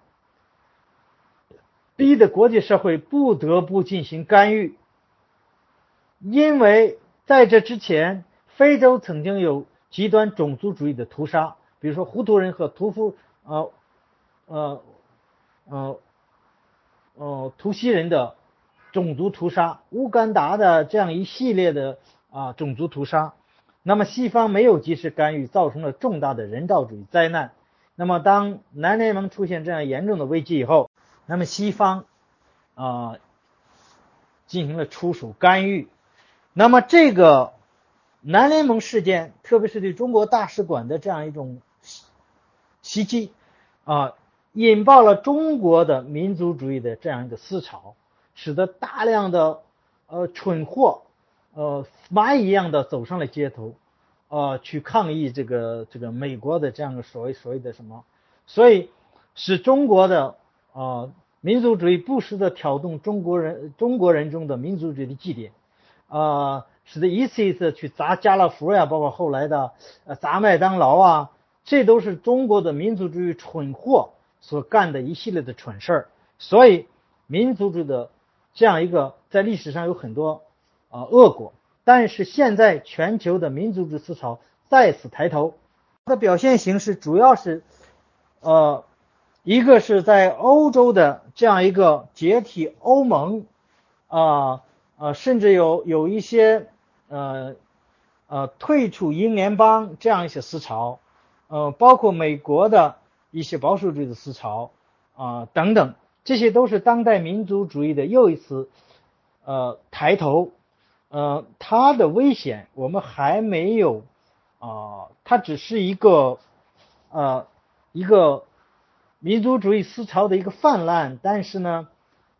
逼得国际社会不得不进行干预。因为在这之前，非洲曾经有极端种族主义的屠杀，比如说胡图人和图夫呃呃呃呃图西人的种族屠杀，乌干达的这样一系列的啊、呃、种族屠杀。那么西方没有及时干预，造成了重大的人道主义灾难。那么当南联盟出现这样严重的危机以后，那么西方啊、呃、进行了出手干预。那么这个南联盟事件，特别是对中国大使馆的这样一种袭击啊，引爆了中国的民族主义的这样一个思潮，使得大量的呃蠢货呃蚂蚁一样的走上了街头，呃去抗议这个这个美国的这样的所谓所谓的什么，所以使中国的呃民族主义不时的挑动中国人中国人中的民族主义的祭点。呃，使得一次一次去砸家乐福呀，包括后来的呃砸麦当劳啊，这都是中国的民族主义蠢货所干的一系列的蠢事儿。所以民族主义的这样一个在历史上有很多啊、呃、恶果，但是现在全球的民族主义思潮再次抬头，它的表现形式主要是呃一个是在欧洲的这样一个解体欧盟啊。呃呃，甚至有有一些呃呃退出英联邦这样一些思潮，呃，包括美国的一些保守主义的思潮啊、呃、等等，这些都是当代民族主义的又一次呃抬头。呃，它的危险我们还没有啊、呃，它只是一个呃一个民族主义思潮的一个泛滥，但是呢。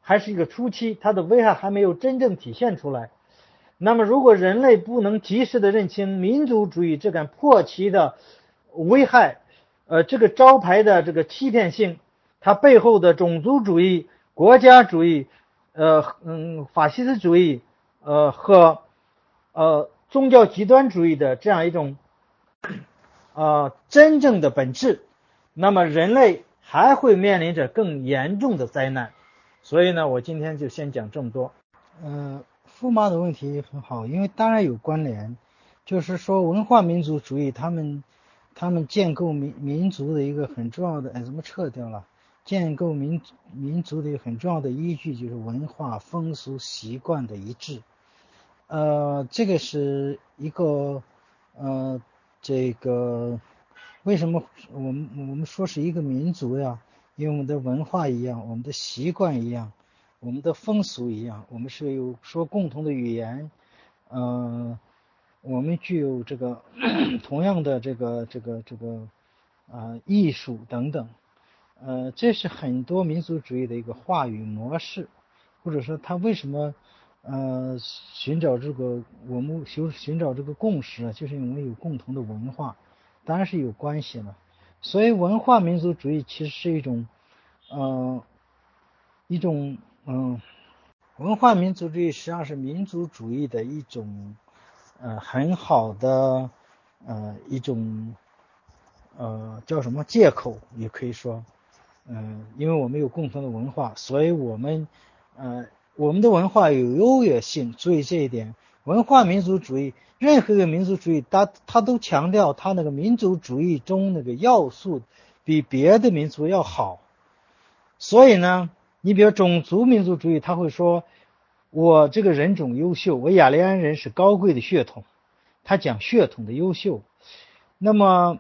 还是一个初期，它的危害还没有真正体现出来。那么如果人类不能及时的认清民族主义这杆破旗的危害，呃，这个招牌的这个欺骗性，它背后的种族主义、国家主义、呃嗯法西斯主义，呃和呃宗教极端主义的这样一种呃真正的本质，那么人类还会面临着更严重的灾难。所以呢，我今天就先讲这么多。 呃，驸马的问题很好，因为当然有关联，就是说文化民族主义，他们他们建构民民族的一个很重要的，哎，怎么撤掉了？建构民民族的一个很重要的依据就是文化风俗习惯的一致。呃，这个是一个呃，这个为什么我们我们说是一个民族呀？因为我们的文化一样，我们的习惯一样，我们的风俗一样，我们是有说共同的语言，呃，我们具有这个同样的这个这个这个啊、呃、艺术等等，呃，这是很多民族主义的一个话语模式，或者说他为什么呃寻找这个我们寻寻找这个共识啊，就是因为我们有共同的文化，当然是有关系了。所以文化民族主义其实是一种呃一种嗯、呃、文化民族主义实际上是民族主义的一种呃很好的呃一种呃叫什么借口，也可以说嗯、呃，因为我们有共同的文化，所以我们呃我们的文化有优越性。注意这一点，文化民族主义，任何一个民族主义，它它都强调它那个民族主义中那个要素比别的民族要好。所以呢，你比如种族民族主义，他会说我这个人种优秀，我雅利安人是高贵的血统，他讲血统的优秀。那么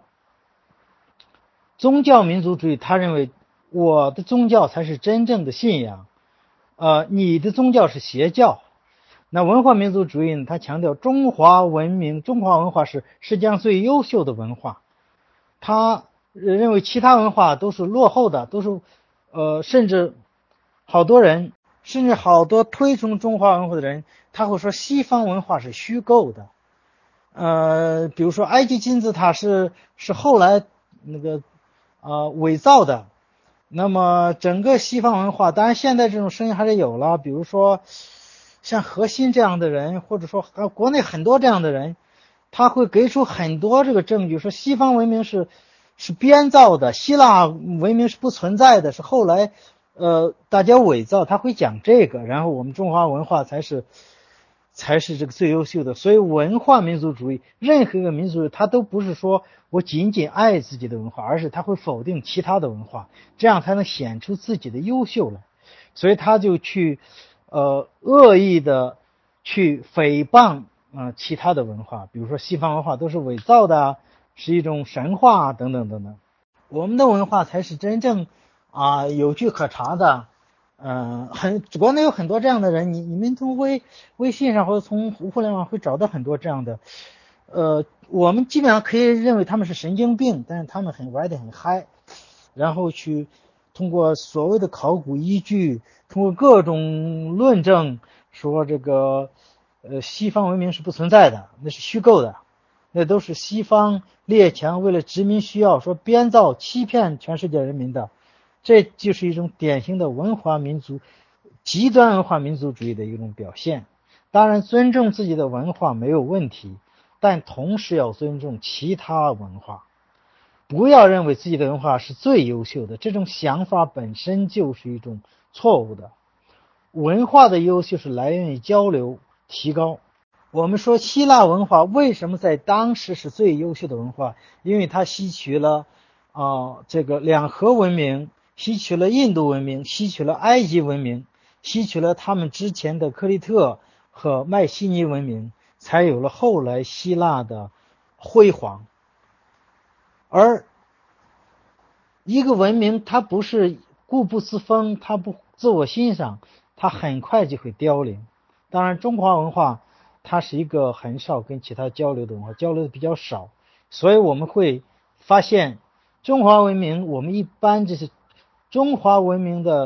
宗教民族主义，他认为我的宗教才是真正的信仰，呃，你的宗教是邪教。那文化民族主义呢，他强调中华文明、中华文化是世界上最优秀的文化，他认为其他文化都是落后的，都是呃，甚至好多人，甚至好多推崇中华文化的人，他会说西方文化是虚构的。呃，比如说埃及金字塔是是后来那个啊、呃、伪造的。那么整个西方文化，当然现在这种声音还是有了，比如说像核心这样的人，或者说国内很多这样的人，他会给出很多这个证据，说西方文明是是编造的，希腊文明是不存在的，是后来呃大家伪造，他会讲这个，然后我们中华文化才是才是这个最优秀的。所以文化民族主义，任何一个民族主义，他都不是说我仅仅爱自己的文化，而是他会否定其他的文化，这样才能显出自己的优秀来。所以他就去呃恶意的去诽谤啊、呃、其他的文化，比如说西方文化都是伪造的，是一种神话等等等等。我们的文化才是真正啊、呃、有据可查的。嗯、呃，很国内有很多这样的人，你你们从微微信上或者从互联网会找到很多这样的，呃，我们基本上可以认为他们是神经病，但是他们很玩得很嗨，然后去通过所谓的考古依据，通过各种论证说这个呃西方文明是不存在的，那是虚构的，那都是西方列强为了殖民需要说编造欺骗全世界人民的。这就是一种典型的文化民族极端文化民族主义的一种表现。当然尊重自己的文化没有问题，但同时要尊重其他文化，不要认为自己的文化是最优秀的，这种想法本身就是一种错误的。文化的优秀是来源于交流提高。我们说希腊文化为什么在当时是最优秀的文化，因为它吸取了啊、呃、这个两河文明，吸取了印度文明，吸取了埃及文明，吸取了他们之前的克里特和迈锡尼文明，才有了后来希腊的辉煌。而一个文明它不是固步自封，它不自我欣赏，它很快就会凋零。当然中华文化它是一个很少跟其他交流的文化，交流的比较少，所以我们会发现中华文明，我们一般就是中华文明的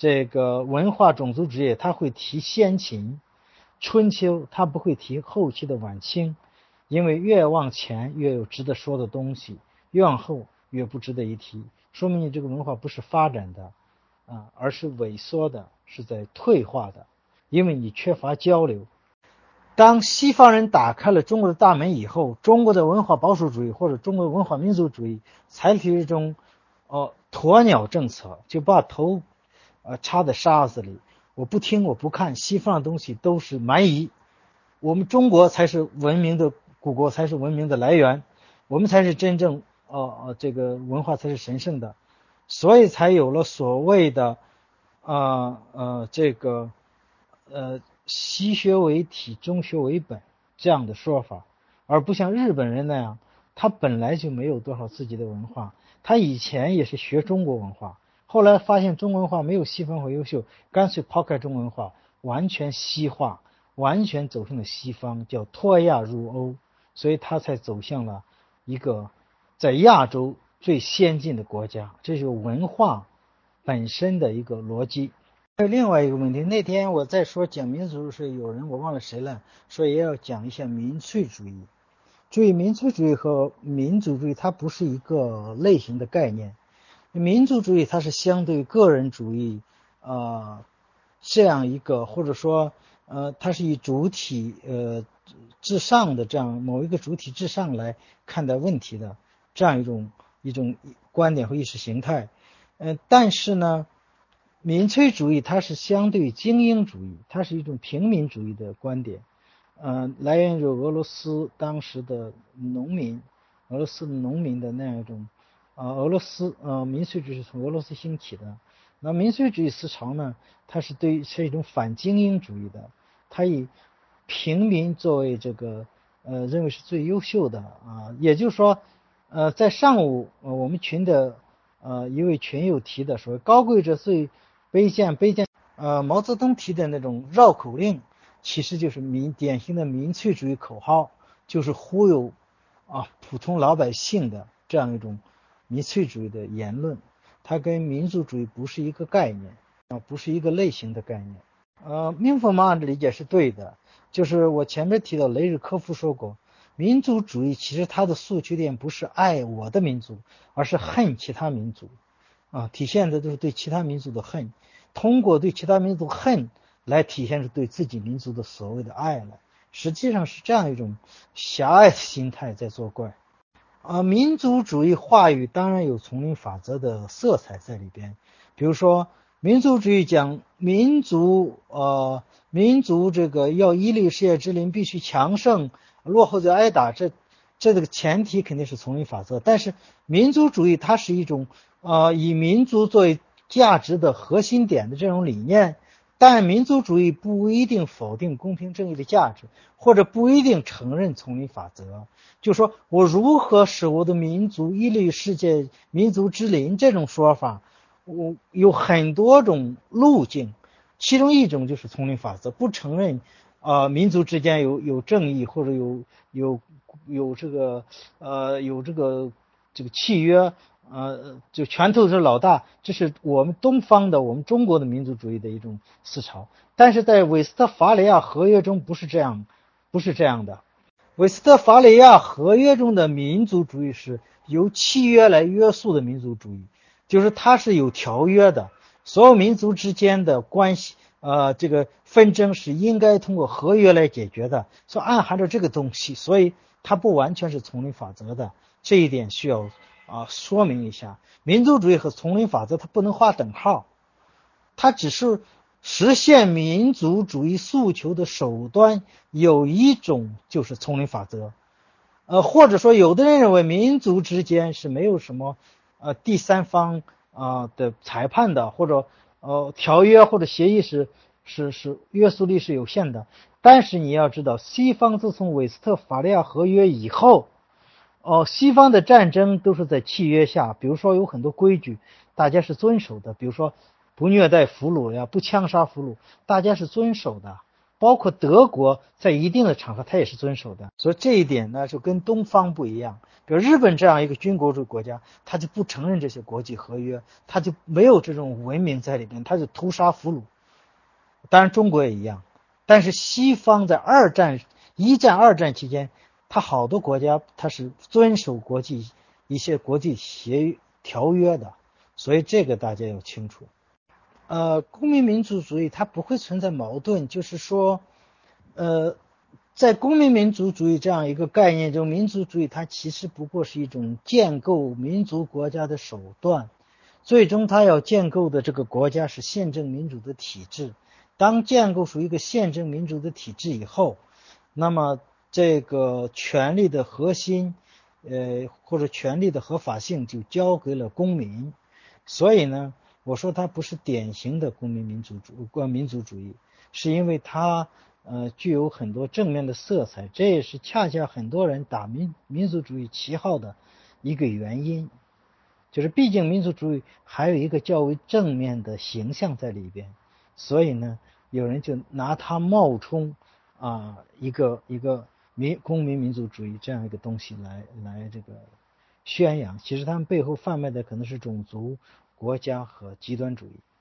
这个文化种族主义，他会提先秦、春秋，他不会提后期的晚清，因为越往前越有值得说的东西，越往后越不值得一提，说明你这个文化不是发展的啊，而是萎缩的，是在退化的，因为你缺乏交流。当西方人打开了中国的大门以后，中国的文化保守主义或者中国文化民族主义采取一种呃鸵鸟政策，就把头呃插在沙子里，我不听我不看，西方的东西都是蛮夷，我们中国才是文明的古国，才是文明的来源，我们才是真正呃呃这个文化才是神圣的，所以才有了所谓的呃呃这个呃西学为体，中学为本这样的说法，而不像日本人那样，他本来就没有多少自己的文化，他以前也是学中国文化，后来发现中国文化没有西方文化优秀，干脆抛开中国文化，完全西化，完全走向了西方，叫脱亚入欧，所以他才走向了一个在亚洲最先进的国家，这是文化本身的一个逻辑。还有另外一个问题，那天我在说讲民族时，有人我忘了谁了，说也要讲一下民粹主义。注意，民粹主义和民族主义它不是一个类型的概念。民族主义它是相对个人主义，呃，这样一个或者说呃，它是以主体呃至上的这样某一个主体至上来看待问题的这样一种一种观点和意识形态。呃，但是呢。民粹主义它是相对精英主义，它是一种平民主义的观点，呃，来源于俄罗斯当时的农民，俄罗斯农民的那样一种，呃，俄罗斯呃民粹主义是从俄罗斯兴起的。那民粹主义思潮呢，它是对是一种反精英主义的，它以平民作为这个呃认为是最优秀的啊，也就是说，呃，在上午呃我们群的呃一位群友提的说，高贵者最卑贱，卑贱，呃，毛泽东提的那种绕口令，其实就是民典型的民粹主义口号，就是忽悠啊普通老百姓的这样一种民粹主义的言论，它跟民族主义不是一个概念啊，不是一个类型的概念。呃，明佛马的理解是对的，就是我前面提到雷日科夫说过，民族主义其实它的诉求点不是爱我的民族，而是恨其他民族。啊，体现的都是对其他民族的恨，通过对其他民族恨来体现出对自己民族的所谓的爱来，实际上是这样一种狭隘的心态在作怪。啊，民族主义话语当然有丛林法则的色彩在里边，比如说民族主义讲民族呃民族这个要屹立世界之林，必须强盛，落后就挨打，这这个前提肯定是丛林法则，但是民族主义它是一种呃以民族作为价值的核心点的这种理念，但民族主义不一定否定公平正义的价值，或者不一定承认丛林法则。就说我如何使我的民族屹立世界民族之林这种说法，我有很多种路径，其中一种就是丛林法则，不承认呃民族之间有有正义或者有有有这个呃有这个这个契约，呃就拳头是老大，这是我们东方的我们中国的民族主义的一种思潮，但是在韦斯特伐利亚合约中不是这样，不是这样的。韦斯特伐利亚合约中的民族主义是由契约来约束的民族主义，就是它是有条约的，所有民族之间的关系呃这个纷争是应该通过合约来解决的，所以暗含着这个东西，所以它不完全是丛林法则的，这一点需要啊、呃、说明一下。民族主义和丛林法则它不能划等号，它只是实现民族主义诉求的手段有一种就是丛林法则，呃，或者说有的人认为民族之间是没有什么呃第三方啊、呃、的裁判的，或者呃条约或者协议是是是约束力是有限的。但是你要知道，西方自从韦斯特伐利亚合约以后，哦，西方的战争都是在契约下，比如说有很多规矩大家是遵守的，比如说不虐待俘虏呀，不枪杀俘虏，大家是遵守的。 包括德国在一定的场合它也是遵守的。所以这一点呢就跟东方不一样。比如日本这样一个军国主义国家，他就不承认这些国际合约，他就没有这种文明在里面，他就屠杀俘虏。当然中国也一样，但是西方在二战、一战、二战期间，他好多国家他是遵守国际一些国际协条约的，所以这个大家要清楚。呃，公民民主主义它不会存在矛盾，就是说，呃，在公民民主主义这样一个概念中，民族主义它其实不过是一种建构民族国家的手段，最终它要建构的这个国家是宪政民主的体制。当建构出一个宪政民主的体制以后，那么这个权力的核心，呃，或者权力的合法性就交给了公民。所以呢，我说它不是典型的公民民主主义、民族主义，是因为它呃具有很多正面的色彩，这也是恰恰很多人打民民族主义旗号的一个原因。就是毕竟民族主义还有一个较为正面的形象在里边，所以呢，有人就拿它冒充啊一个一个民公民民主主义这样一个东西来来这个宣扬，其实他们背后贩卖的可能是种族、国家和极端主义。